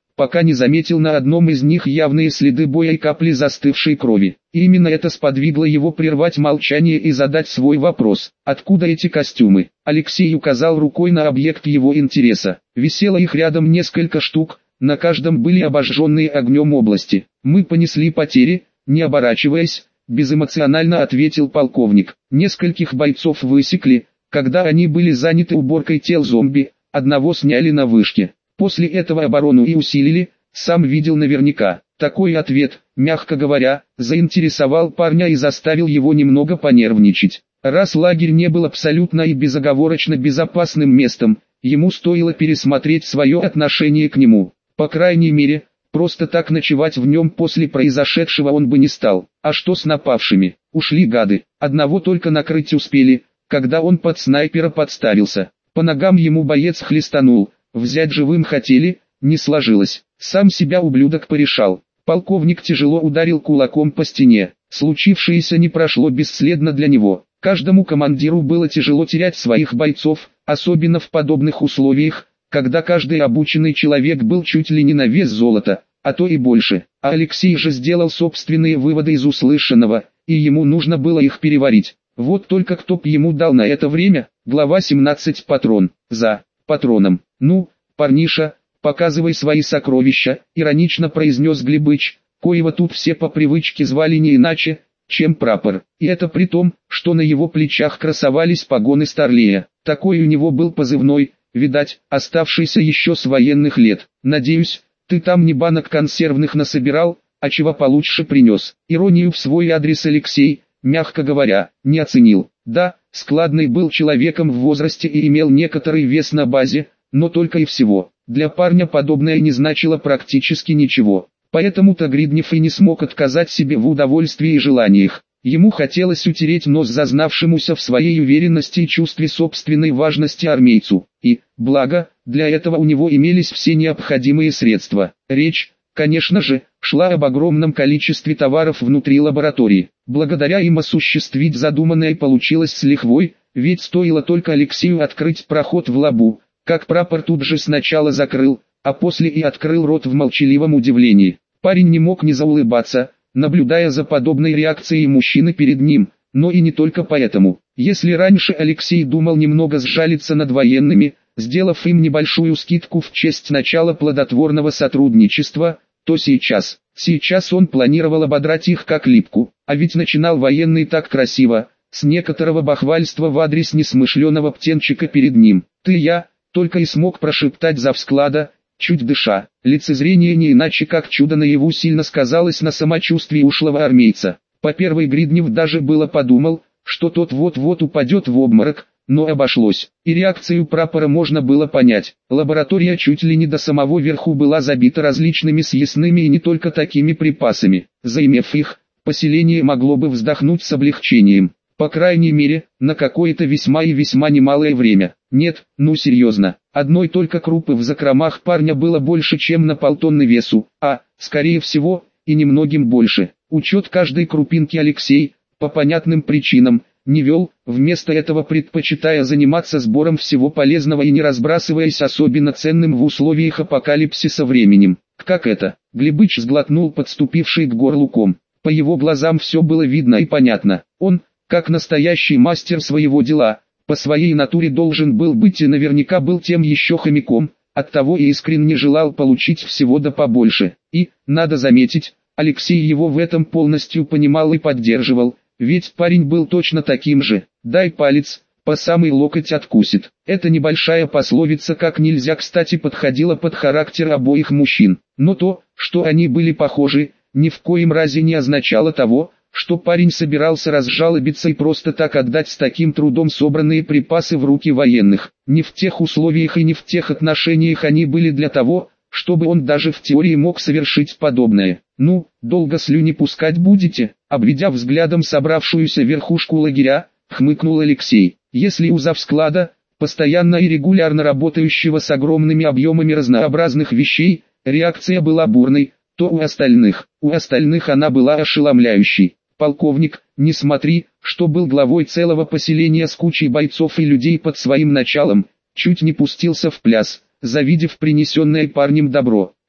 пока не заметил на одном из них явные следы боя и капли застывшей крови. И именно это сподвигло его прервать молчание и задать свой вопрос: «Откуда эти костюмы?» Алексей указал рукой на объект его интереса. Висело их рядом несколько штук, на каждом были обожженные огнем области. «Мы понесли потери», не оборачиваясь, безэмоционально ответил полковник. «Нескольких бойцов высекли, когда они были заняты уборкой тел зомби, одного сняли на вышке. После этого оборону и усилили, сам видел наверняка». Такой ответ, мягко говоря, заинтересовал парня и заставил его немного понервничать. Раз лагерь не был абсолютно и безоговорочно безопасным местом, ему стоило пересмотреть свое отношение к нему. По крайней мере, просто так ночевать в нем после произошедшего он бы не стал. А что с напавшими? Ушли гады. Одного только накрыть успели, когда он под снайпера подставился. По ногам ему боец хлестанул, взять живым хотели, не сложилось. Сам себя ублюдок порешал. Полковник тяжело ударил кулаком по стене. Случившееся не прошло бесследно для него. Каждому командиру было тяжело терять своих бойцов, особенно в подобных условиях, когда каждый обученный человек был чуть ли не на вес золота, а то и больше. А Алексей же сделал собственные выводы из услышанного, и ему нужно было их переварить. Вот только кто б ему дал на это время? Глава семнадцать. Патрон. За патроном. «Ну, парниша, показывай свои сокровища», иронично произнес Глебыч, коего тут все по привычке звали не иначе, чем Прапор. И это при том, что на его плечах красовались погоны старлея. Такой у него был позывной, видать, оставшийся еще с военных лет. «Надеюсь, ты там не банок консервных насобирал, а чего получше принес». Иронию в свой адрес Алексей, мягко говоря, не оценил. Да, складный был человеком в возрасте и имел некоторый вес на базе, но только и всего. Для парня подобное не значило практически ничего. Поэтому-то Гриднев и не смог отказать себе в удовольствии и желаниях. Ему хотелось утереть нос зазнавшемуся в своей уверенности и чувстве собственной важности армейцу. И, благо, для этого у него имелись все необходимые средства. Речь, конечно же, шла об огромном количестве товаров внутри лаборатории. Благодаря им осуществить задуманное получилось с лихвой, ведь стоило только Алексею открыть проход в лабу, как Прапор тут же сначала закрыл, а после и открыл рот в молчаливом удивлении. Парень не мог не заулыбаться, наблюдая за подобной реакцией мужчины перед ним, но и не только поэтому. Если раньше Алексей думал немного сжалиться над военными, сделав им небольшую скидку в честь начала плодотворного сотрудничества, то сейчас, сейчас он планировал ободрать их как липку. А ведь начинал военный так красиво, с некоторого бахвальства в адрес несмышленого птенчика перед ним. «Ты я», только и смог прошептать завсклада, чуть дыша. Лицезрение не иначе как чудо наяву сильно сказалось на самочувствии ушлого армейца. По первой Гриднев даже было подумал, что тот вот-вот упадет в обморок, но обошлось. И реакцию Прапора можно было понять. Лаборатория чуть ли не до самого верху была забита различными съестными и не только такими припасами. Заимев их, поселение могло бы вздохнуть с облегчением. По крайней мере, на какое-то весьма и весьма немалое время. Нет, ну серьезно, одной только крупы в закромах парня было больше чем на полтонны весу, а, скорее всего, и немногим больше. Учет каждой крупинки Алексей, по понятным причинам, не вел, вместо этого предпочитая заниматься сбором всего полезного и не разбрасываясь особенно ценным в условиях апокалипсиса временем. Как это? Глебыч сглотнул подступивший к горлу ком. По его глазам все было видно и понятно. Он, как настоящий мастер своего дела, по своей натуре должен был быть и наверняка был тем еще хомяком, оттого и искренне желал получить всего да побольше. И, надо заметить, Алексей его в этом полностью понимал и поддерживал, ведь парень был точно таким же. «Дай палец, по самый локоть откусит». Эта небольшая пословица как нельзя кстати подходила под характер обоих мужчин. Но то, что они были похожи, ни в коем разе не означало того, что парень собирался разжалобиться и просто так отдать с таким трудом собранные припасы в руки военных. Не в тех условиях и не в тех отношениях они были для того, чтобы он даже в теории мог совершить подобное. «Ну, долго слюни пускать будете?» Обведя взглядом собравшуюся верхушку лагеря, хмыкнул Алексей. Если у завсклада, постоянно и регулярно работающего с огромными объемами разнообразных вещей, реакция была бурной, то у остальных, у остальных она была ошеломляющей. Полковник, не смотри, что был главой целого поселения с кучей бойцов и людей под своим началом, чуть не пустился в пляс, завидев принесенное парнем добро.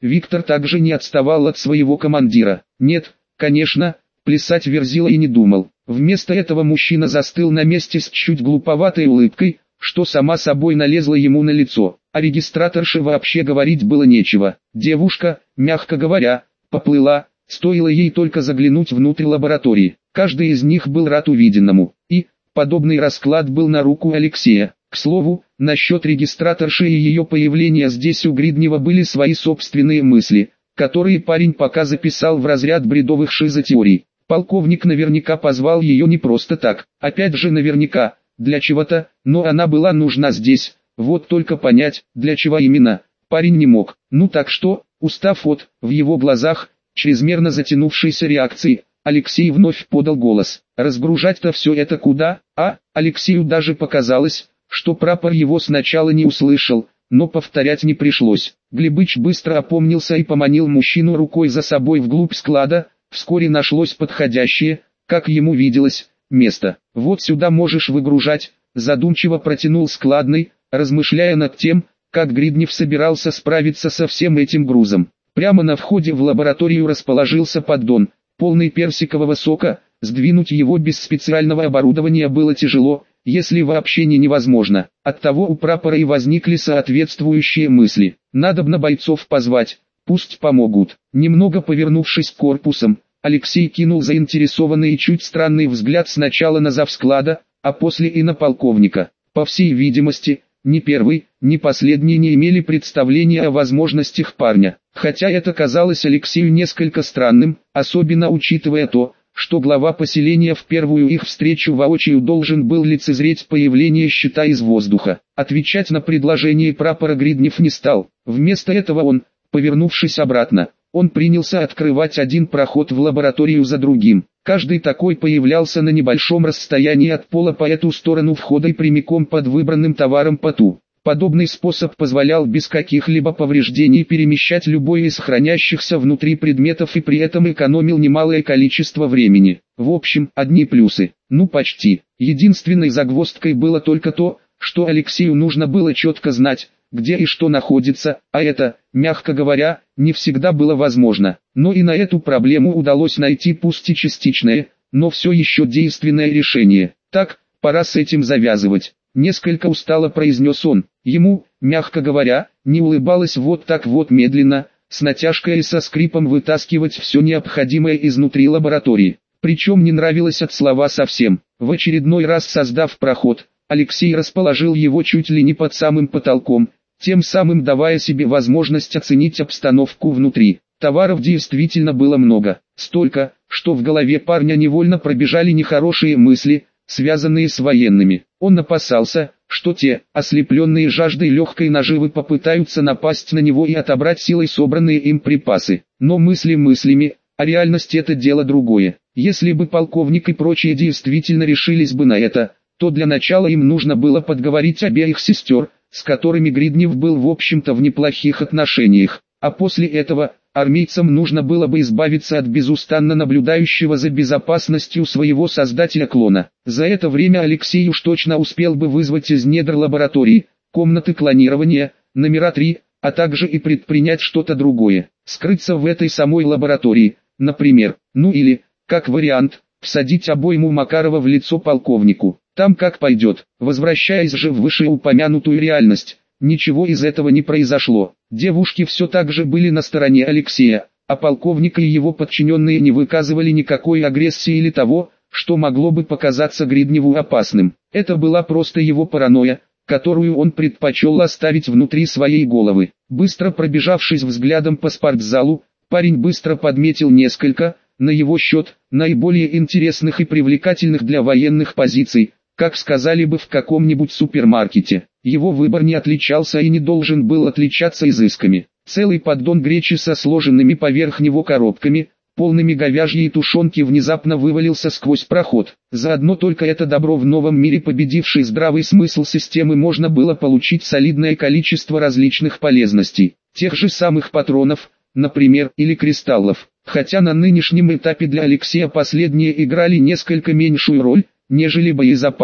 Виктор также не отставал от своего командира. Нет, конечно, плясать Верзила и не думал. Вместо этого мужчина застыл на месте с чуть глуповатой улыбкой, что сама собой налезла ему на лицо. О регистраторше вообще говорить было нечего. Девушка, мягко говоря, поплыла, стоило ей только заглянуть внутрь лаборатории. Каждый из них был рад увиденному. И, подобный расклад был на руку Алексея. К слову, насчет регистраторши и ее появления здесь у Гриднева были свои собственные мысли, которые парень пока записал в разряд бредовых шизотеорий. Полковник наверняка позвал ее не просто так, опять же наверняка, для чего-то, но она была нужна здесь, вот только понять, для чего именно, парень не мог. Ну так что, устав от, в его глазах, чрезмерно затянувшейся реакции, Алексей вновь подал голос. Разгружать-то все это куда, а? Алексею даже показалось, что прапор его сначала не услышал, но повторять не пришлось. Глебыч быстро опомнился и поманил мужчину рукой за собой вглубь склада. Вскоре нашлось подходящее, как ему виделось, место. «Вот сюда можешь выгружать», задумчиво протянул складный, размышляя над тем, как Гриднев собирался справиться со всем этим грузом. Прямо на входе в лабораторию расположился поддон, полный персикового сока. Сдвинуть его без специального оборудования было тяжело, если вообще не невозможно. Оттого у прапора и возникли соответствующие мысли. Надобно бойцов позвать, пусть помогут. Немного повернувшись корпусом, Алексей кинул заинтересованный и чуть странный взгляд сначала на завсклада, а после и на полковника. По всей видимости, ни первый, ни последний не имели представления о возможностях парня. Хотя это казалось Алексею несколько странным, особенно учитывая то, что глава поселения в первую их встречу воочию должен был лицезреть появление щита из воздуха. Отвечать на предложение прапора Гриднев не стал. Вместо этого он, повернувшись обратно, он принялся открывать один проход в лабораторию за другим. Каждый такой появлялся на небольшом расстоянии от пола по эту сторону входа и прямиком под выбранным товаром по ту. Подобный способ позволял без каких-либо повреждений перемещать любой из хранящихся внутри предметов и при этом экономил немалое количество времени. В общем, одни плюсы. Ну почти. Единственной загвоздкой было только то, что Алексею нужно было четко знать, где и что находится, а это, мягко говоря, не всегда было возможно. Но и на эту проблему удалось найти пусть и частичное, но все еще действенное решение. Так, пора с этим завязывать. Несколько устало произнес он. Ему, мягко говоря, не улыбалось вот так вот медленно, с натяжкой и со скрипом вытаскивать все необходимое изнутри лаборатории. Причем не нравилось от слова совсем. В очередной раз создав проход, Алексей расположил его чуть ли не под самым потолком, тем самым давая себе возможность оценить обстановку внутри. Товаров действительно было много. Столько, что в голове парня невольно пробежали нехорошие мысли, связанные с военными. Он опасался, что те, ослепленные жаждой легкой наживы, попытаются напасть на него и отобрать силой собранные им припасы. Но мысли мыслями, а реальность — это дело другое. Если бы полковник и прочие действительно решились бы на это, то для начала им нужно было подговорить обеих сестер, с которыми Гриднев был в общем-то в неплохих отношениях. А после этого, армейцам нужно было бы избавиться от безустанно наблюдающего за безопасностью своего создателя клона. За это время Алексей уж точно успел бы вызвать из недр лаборатории, комнаты клонирования, номера три, а также и предпринять что-то другое. Скрыться в этой самой лаборатории, например, ну или, как вариант, всадить обойму Макарова в лицо полковнику. Там как пойдет. Возвращаясь же в вышеупомянутую реальность, ничего из этого не произошло. Девушки все так же были на стороне Алексея, а полковник и его подчиненные не выказывали никакой агрессии или того, что могло бы показаться Гридневу опасным. Это была просто его паранойя, которую он предпочел оставить внутри своей головы. Быстро пробежавшись взглядом по спортзалу, парень быстро подметил несколько, на его счет, наиболее интересных и привлекательных для военных позиций, как сказали бы в каком-нибудь супермаркете. Его выбор не отличался и не должен был отличаться изысками. Целый поддон гречи со сложенными поверх него коробками, полными говяжьей тушенки, внезапно вывалился сквозь проход. Заодно только это добро в новом мире, победивший здравый смысл системы, можно было получить солидное количество различных полезностей. Тех же самых патронов, например, или кристаллов. Хотя на нынешнем этапе для Алексея последние играли несколько меньшую роль, нежели боезапас.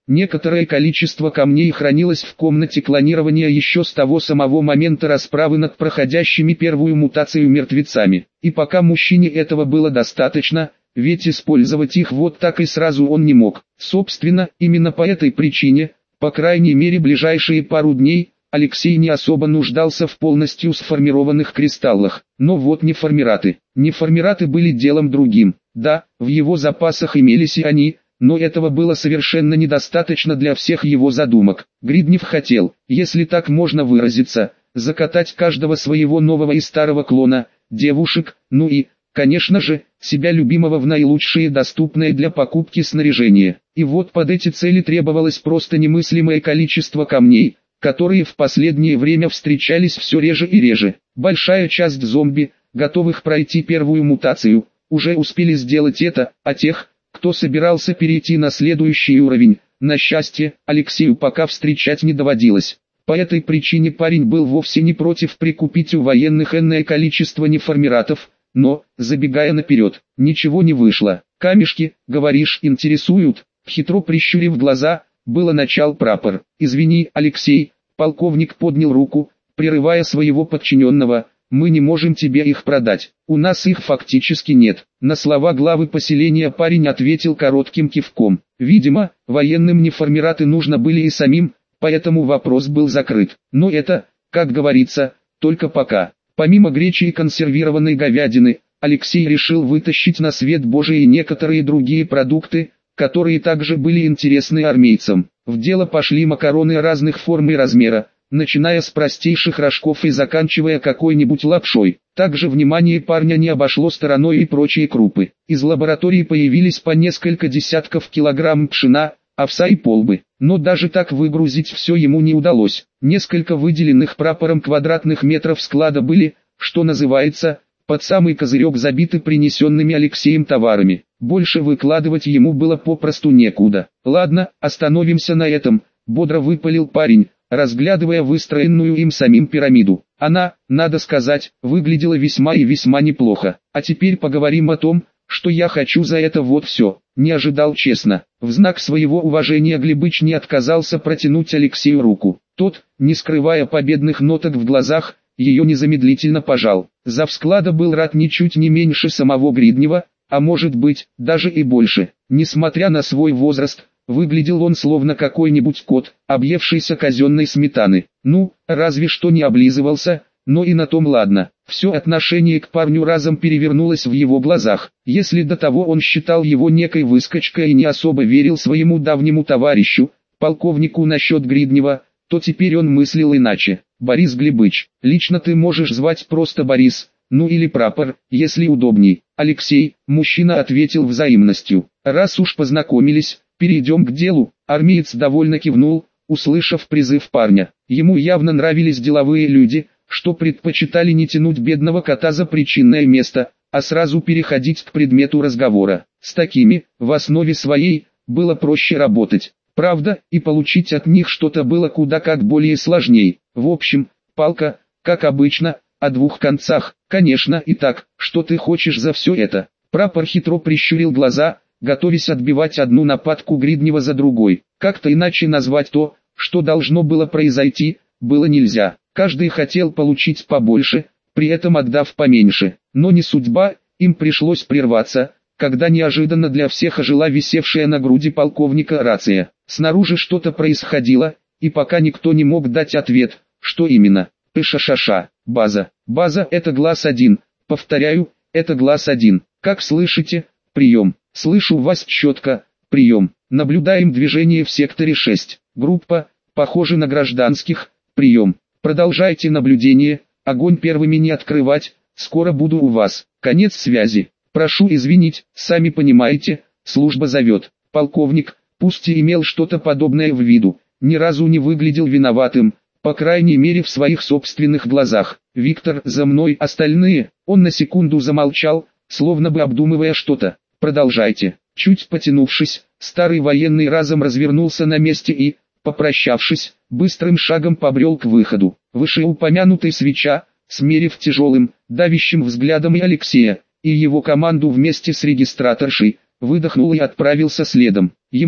Некоторое количество камней хранилось в комнате клонирования еще с того самого момента расправы над проходящими первую мутацию мертвецами. И пока мужчине этого было достаточно, ведь использовать их вот так и сразу он не мог. Собственно, именно по этой причине, по крайней мере ближайшие пару дней, Алексей не особо нуждался в полностью сформированных кристаллах. Но вот неформираты. Неформираты были делом другим. Да, в его запасах имелись и они, но этого было совершенно недостаточно для всех его задумок. Гриднев хотел, если так можно выразиться, закатать каждого своего нового и старого клона, девушек, ну и, конечно же, себя любимого в наилучшее доступное для покупки снаряжение. И вот под эти цели требовалось просто немыслимое количество камней, которые в последнее время встречались все реже и реже. Большая часть зомби, готовых пройти первую мутацию, уже успели сделать это, а тех, кто собирался перейти на следующий уровень, на счастье, Алексею пока встречать не доводилось. По этой причине парень был вовсе не против прикупить у военных энное количество неформиратов, но, забегая наперед, ничего не вышло. «Камешки, говоришь, интересуют?» Хитро прищурив глаза, было начал прапор. «Извини, Алексей», полковник поднял руку, прерывая своего подчиненного, «мы не можем тебе их продать, у нас их фактически нет». На слова главы поселения парень ответил коротким кивком. Видимо, военным неформираты нужно были и самим, поэтому вопрос был закрыт. Но это, как говорится, только пока. Помимо гречи и консервированной говядины, Алексей решил вытащить на свет Божий и некоторые другие продукты, которые также были интересны армейцам. В дело пошли макароны разных форм и размера, начиная с простейших рожков и заканчивая какой-нибудь лапшой. Также внимание парня не обошло стороной и прочие крупы. Из лаборатории появились по несколько десятков килограмм пшена, овса и полбы. Но даже так выгрузить все ему не удалось. Несколько выделенных прапором квадратных метров склада были, что называется, под самый козырек забиты принесенными Алексеем товарами. Больше выкладывать ему было попросту некуда. «Ладно, остановимся на этом», — бодро выпалил парень, разглядывая выстроенную им самим пирамиду. Она, надо сказать, выглядела весьма и весьма неплохо. А теперь поговорим о том, что я хочу за это вот все. Не ожидал, честно. В знак своего уважения Глебыч не отказался протянуть Алексею руку. Тот, не скрывая победных ноток в глазах, ее незамедлительно пожал. Завсклада был рад ничуть не меньше самого Гриднева, а может быть, даже и больше. Несмотря на свой возраст, выглядел он словно какой-нибудь кот, объевшийся казенной сметаны. Ну, разве что не облизывался, но и на том ладно. Все отношение к парню разом перевернулось в его глазах. Если до того он считал его некой выскочкой и не особо верил своему давнему товарищу, полковнику насчет Гриднева, то теперь он мыслил иначе. «Борис Глебыч, лично ты можешь звать просто Борис, ну или прапор, если удобней». Алексей, мужчина, ответил взаимностью. «Раз уж познакомились, перейдем к делу». Армеец довольно кивнул, услышав призыв парня. Ему явно нравились деловые люди, что предпочитали не тянуть бедного кота за причинное место, а сразу переходить к предмету разговора. С такими, в основе своей, было проще работать. Правда, и получить от них что-то было куда как более сложней. В общем, палка, как обычно, о двух концах. Конечно. Итак, что ты хочешь за все это? Прапор хитро прищурил глаза, готовясь отбивать одну нападку Гриднева за другой. Как-то иначе назвать то, что должно было произойти, было нельзя. Каждый хотел получить побольше, при этом отдав поменьше. Но не судьба, им пришлось прерваться, когда неожиданно для всех ожила висевшая на груди полковника рация. Снаружи что-то происходило, и пока никто не мог дать ответ, что именно. Пышашаша, база. База — это глаз один. Повторяю, это глаз один. Как слышите? Прием. Слышу вас четко. Прием. Наблюдаем движение в секторе шесть. Группа, похоже на гражданских. Прием. Продолжайте наблюдение. Огонь первыми не открывать. Скоро буду у вас. Конец связи. Прошу извинить, сами понимаете, служба зовет. Полковник, пусть и имел что-то подобное в виду, ни разу не выглядел виноватым, по крайней мере в своих собственных глазах. «Виктор, за мной!» Остальные, он на секунду замолчал, словно бы обдумывая что-то. «Продолжайте». Чуть потянувшись, старый военный разом развернулся на месте и, попрощавшись, быстрым шагом побрел к выходу. Вышеупомянутый свеча, смерив тяжелым, давящим взглядом и Алексея, и его команду вместе с регистраторшей, выдохнул и отправился следом. Ему,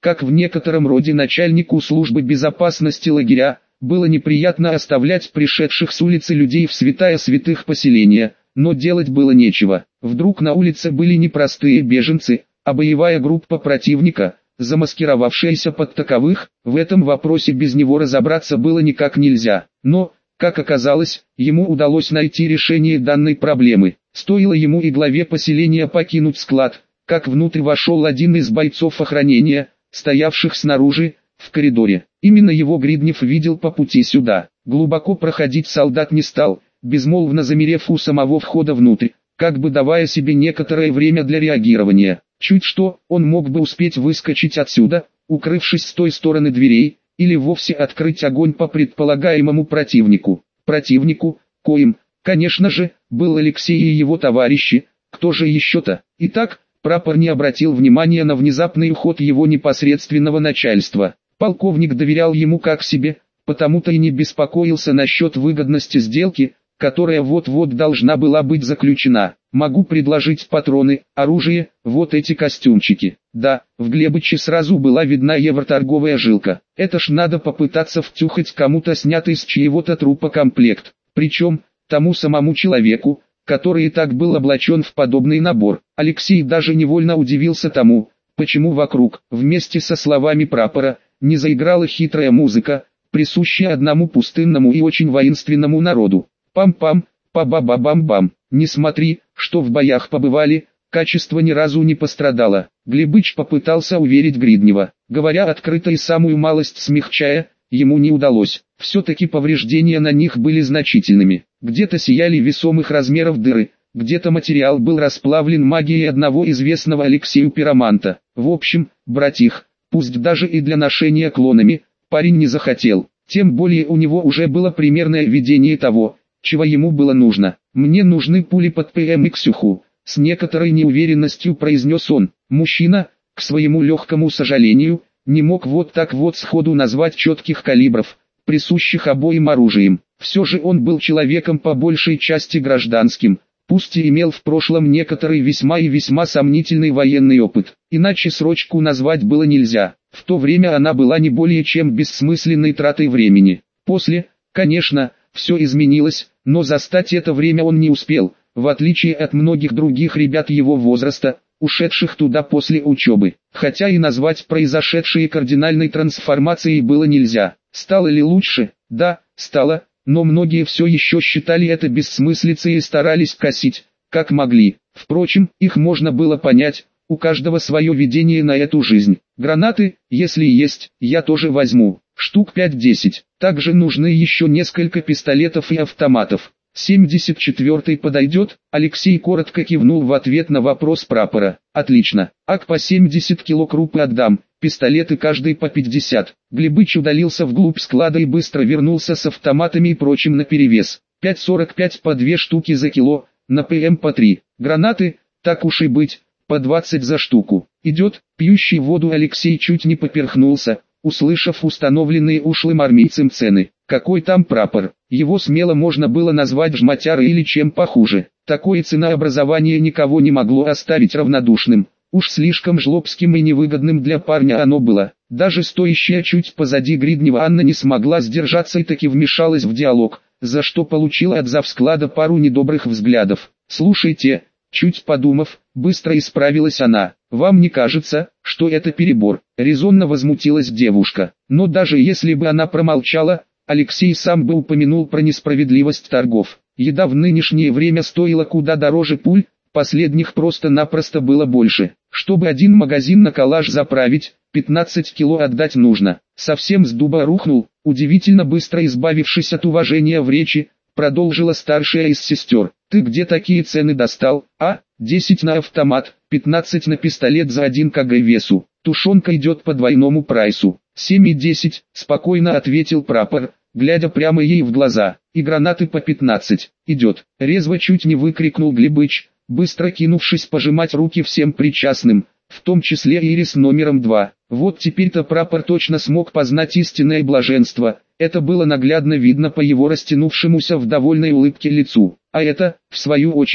как в некотором роде начальнику службы безопасности лагеря, было неприятно оставлять пришедших с улицы людей в святая святых поселения, но делать было нечего. Вдруг на улице были не простые беженцы, а боевая группа противника, замаскировавшаяся под таковых. В этом вопросе без него разобраться было никак нельзя. Но, как оказалось, ему удалось найти решение данной проблемы. Стоило ему и главе поселения покинуть склад, как внутрь вошел один из бойцов охранения, стоявших снаружи, в коридоре. Именно его Гриднев видел по пути сюда. Глубоко проходить солдат не стал, безмолвно замерев у самого входа внутрь, как бы давая себе некоторое время для реагирования. Чуть что, он мог бы успеть выскочить отсюда, укрывшись с той стороны дверей, или вовсе открыть огонь по предполагаемому противнику. Противнику, коим, конечно же, был Алексей и его товарищи, кто же еще-то? Итак, прапор не обратил внимания на внезапный уход его непосредственного начальства. Полковник доверял ему как себе, потому-то и не беспокоился насчет выгодности сделки, которая вот-вот должна была быть заключена. Могу предложить патроны, оружие, вот эти костюмчики. Да, в Глебыче сразу была видна евроторговая жилка. Это ж надо попытаться втюхать кому-то снятый с чьего-то трупа комплект. Причем, тому самому человеку, который и так был облачен в подобный набор. Алексей даже невольно удивился тому, почему вокруг, вместе со словами прапора, не заиграла хитрая музыка, присущая одному пустынному и очень воинственному народу. Пам-пам, па-ба-ба-бам-бам. Не смотри, что в боях побывали, качество ни разу не пострадало. Глебыч попытался уверить Гриднева, говоря открыто и самую малость смягчая, ему не удалось. Все-таки повреждения на них были значительными. Где-то сияли весомых размеров дыры, где-то материал был расплавлен магией одного известного Алексею пироманта. В общем, брать их, пусть даже и для ношения клонами, парень не захотел. Тем более у него уже было примерное видение того, чего ему было нужно. «Мне нужны пули под ПМ-Иксюху», — с некоторой неуверенностью произнес он. Мужчина, к своему легкому сожалению, не мог вот так вот сходу назвать четких калибров, присущих обоим оружием. Все же он был человеком по большей части гражданским, пусть и имел в прошлом некоторый весьма и весьма сомнительный военный опыт. Иначе срочку назвать было нельзя. В то время она была не более чем бессмысленной тратой времени. После, конечно, все изменилось, но застать это время он не успел, в отличие от многих других ребят его возраста, ушедших туда после учебы. Хотя и назвать произошедшие кардинальной трансформацией было нельзя. Стало ли лучше? Да, стало, но многие все еще считали это бессмыслицей и старались косить, как могли. Впрочем, их можно было понять, у каждого свое видение на эту жизнь. Гранаты, если есть, я тоже возьму. Штук пять-десять. Также нужны еще несколько пистолетов и автоматов. семьдесят четвёртый подойдет? Алексей коротко кивнул в ответ на вопрос прапора. Отлично. Ак по семьдесят кило крупы отдам, пистолеты каждый по пятьдесят. Глебыч удалился вглубь склада и быстро вернулся с автоматами и прочим наперевес. пять сорок пять по две штуки за кило, на ПМ по три. Гранаты, так уж и быть, по двадцать за штуку. Идет, пьющий воду Алексей чуть не поперхнулся, услышав установленные ушлым армейцем цены. Какой там прапор? Его смело можно было назвать жмотярой или чем похуже. Такое ценообразование никого не могло оставить равнодушным. Уж слишком жлобским и невыгодным для парня оно было. Даже стоящая чуть позади Гриднева Анна не смогла сдержаться и таки вмешалась в диалог, за что получила от завсклада пару недобрых взглядов. «Слушайте», чуть подумав, быстро исправилась она. «Вам не кажется, что это перебор?» Резонно возмутилась девушка. Но даже если бы она промолчала, Алексей сам бы упомянул про несправедливость торгов. Еда в нынешнее время стоила куда дороже пуль, последних просто-напросто было больше. Чтобы один магазин на калаш заправить, пятнадцать кило отдать нужно. Совсем с дуба рухнул, удивительно быстро избавившись от уважения в речи, продолжила старшая из сестер. «Ты где такие цены достал, а? десять на автомат, пятнадцать на пистолет за один килограмм весу. Тушенка идет по двойному прайсу». семь и десять, спокойно ответил прапор, глядя прямо ей в глаза. «И гранаты по пятнадцать. Идет». Резво чуть не выкрикнул Глебыч, быстро кинувшись пожимать руки всем причастным, в том числе Ире с номером два. Вот теперь-то прапор точно смог познать истинное блаженство. Это было наглядно видно по его растянувшемуся в довольной улыбке лицу. А это, в свою очередь,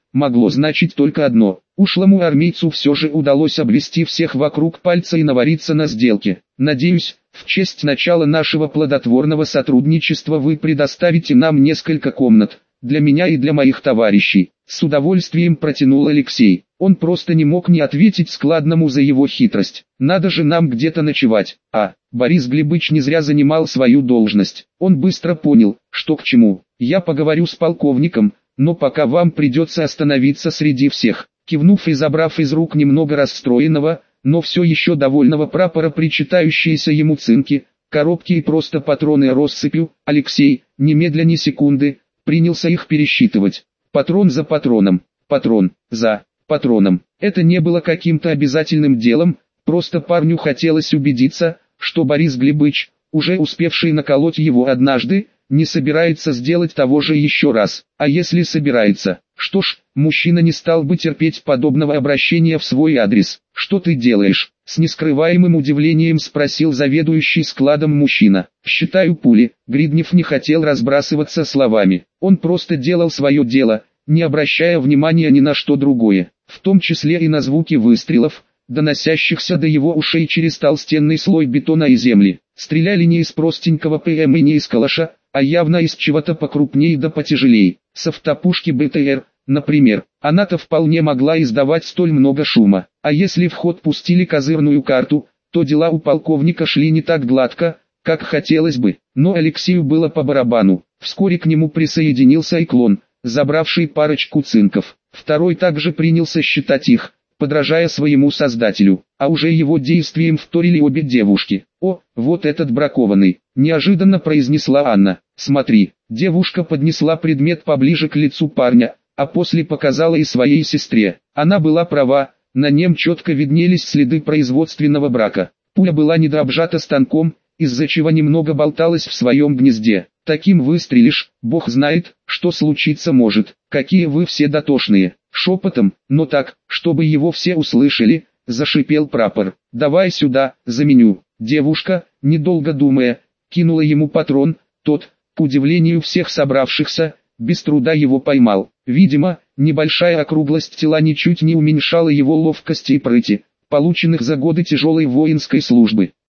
могло значить только одно. Ушлому армейцу все же удалось обвести всех вокруг пальца и навариться на сделке. Надеюсь, в честь начала нашего плодотворного сотрудничества вы предоставите нам несколько комнат, для меня и для моих товарищей. С удовольствием протянул Алексей. Он просто не мог не ответить складному за его хитрость. Надо же нам где-то ночевать. А, Борис Глебыч не зря занимал свою должность. Он быстро понял, что к чему. Я поговорю с полковником, но пока вам придется остановиться среди всех. Кивнув и забрав из рук немного расстроенного, но все еще довольного прапора причитающиеся ему цинки, коробки и просто патроны россыпью, Алексей, немедля ни секунды, принялся их пересчитывать. Патрон за патроном, патрон за патроном. Это не было каким-то обязательным делом, просто парню хотелось убедиться, что Борис Глебыч, уже успевший наколоть его однажды, не собирается сделать того же еще раз. А если собирается, что ж, мужчина не стал бы терпеть подобного обращения в свой адрес. «Что ты делаешь?» — с нескрываемым удивлением спросил заведующий складом мужчина. «Считаю пули». Гриднев не хотел разбрасываться словами. Он просто делал свое дело, не обращая внимания ни на что другое, в том числе и на звуки выстрелов, доносящихся до его ушей через толстенный слой бетона и земли. Стреляли не из простенького ПМ и не из калаша, а явно из чего-то покрупнее да потяжелее. С автопушки БТР, например, она-то вполне могла издавать столь много шума. А если в ход пустили козырную карту, то дела у полковника шли не так гладко, как хотелось бы. Но Алексею было по барабану. Вскоре к нему присоединился и клон, забравший парочку цинков. Второй также принялся считать их, подражая своему создателю, а уже его действиям вторили обе девушки. «О, вот этот бракованный», — неожиданно произнесла Анна. «Смотри». Девушка поднесла предмет поближе к лицу парня, а после показала и своей сестре. Она была права, на нем четко виднелись следы производственного брака. Пуля была недообжата станком, из-за чего немного болталась в своем гнезде. Таким выстрелишь, бог знает, что случиться может. «Какие вы все дотошные!» Шепотом, но так, чтобы его все услышали, зашипел прапор. «Давай сюда, заменю». Девушка, недолго думая, кинула ему патрон, тот, к удивлению всех собравшихся, без труда его поймал. Видимо, небольшая округлость тела ничуть не уменьшала его ловкости и прыти, полученных за годы тяжелой воинской службы.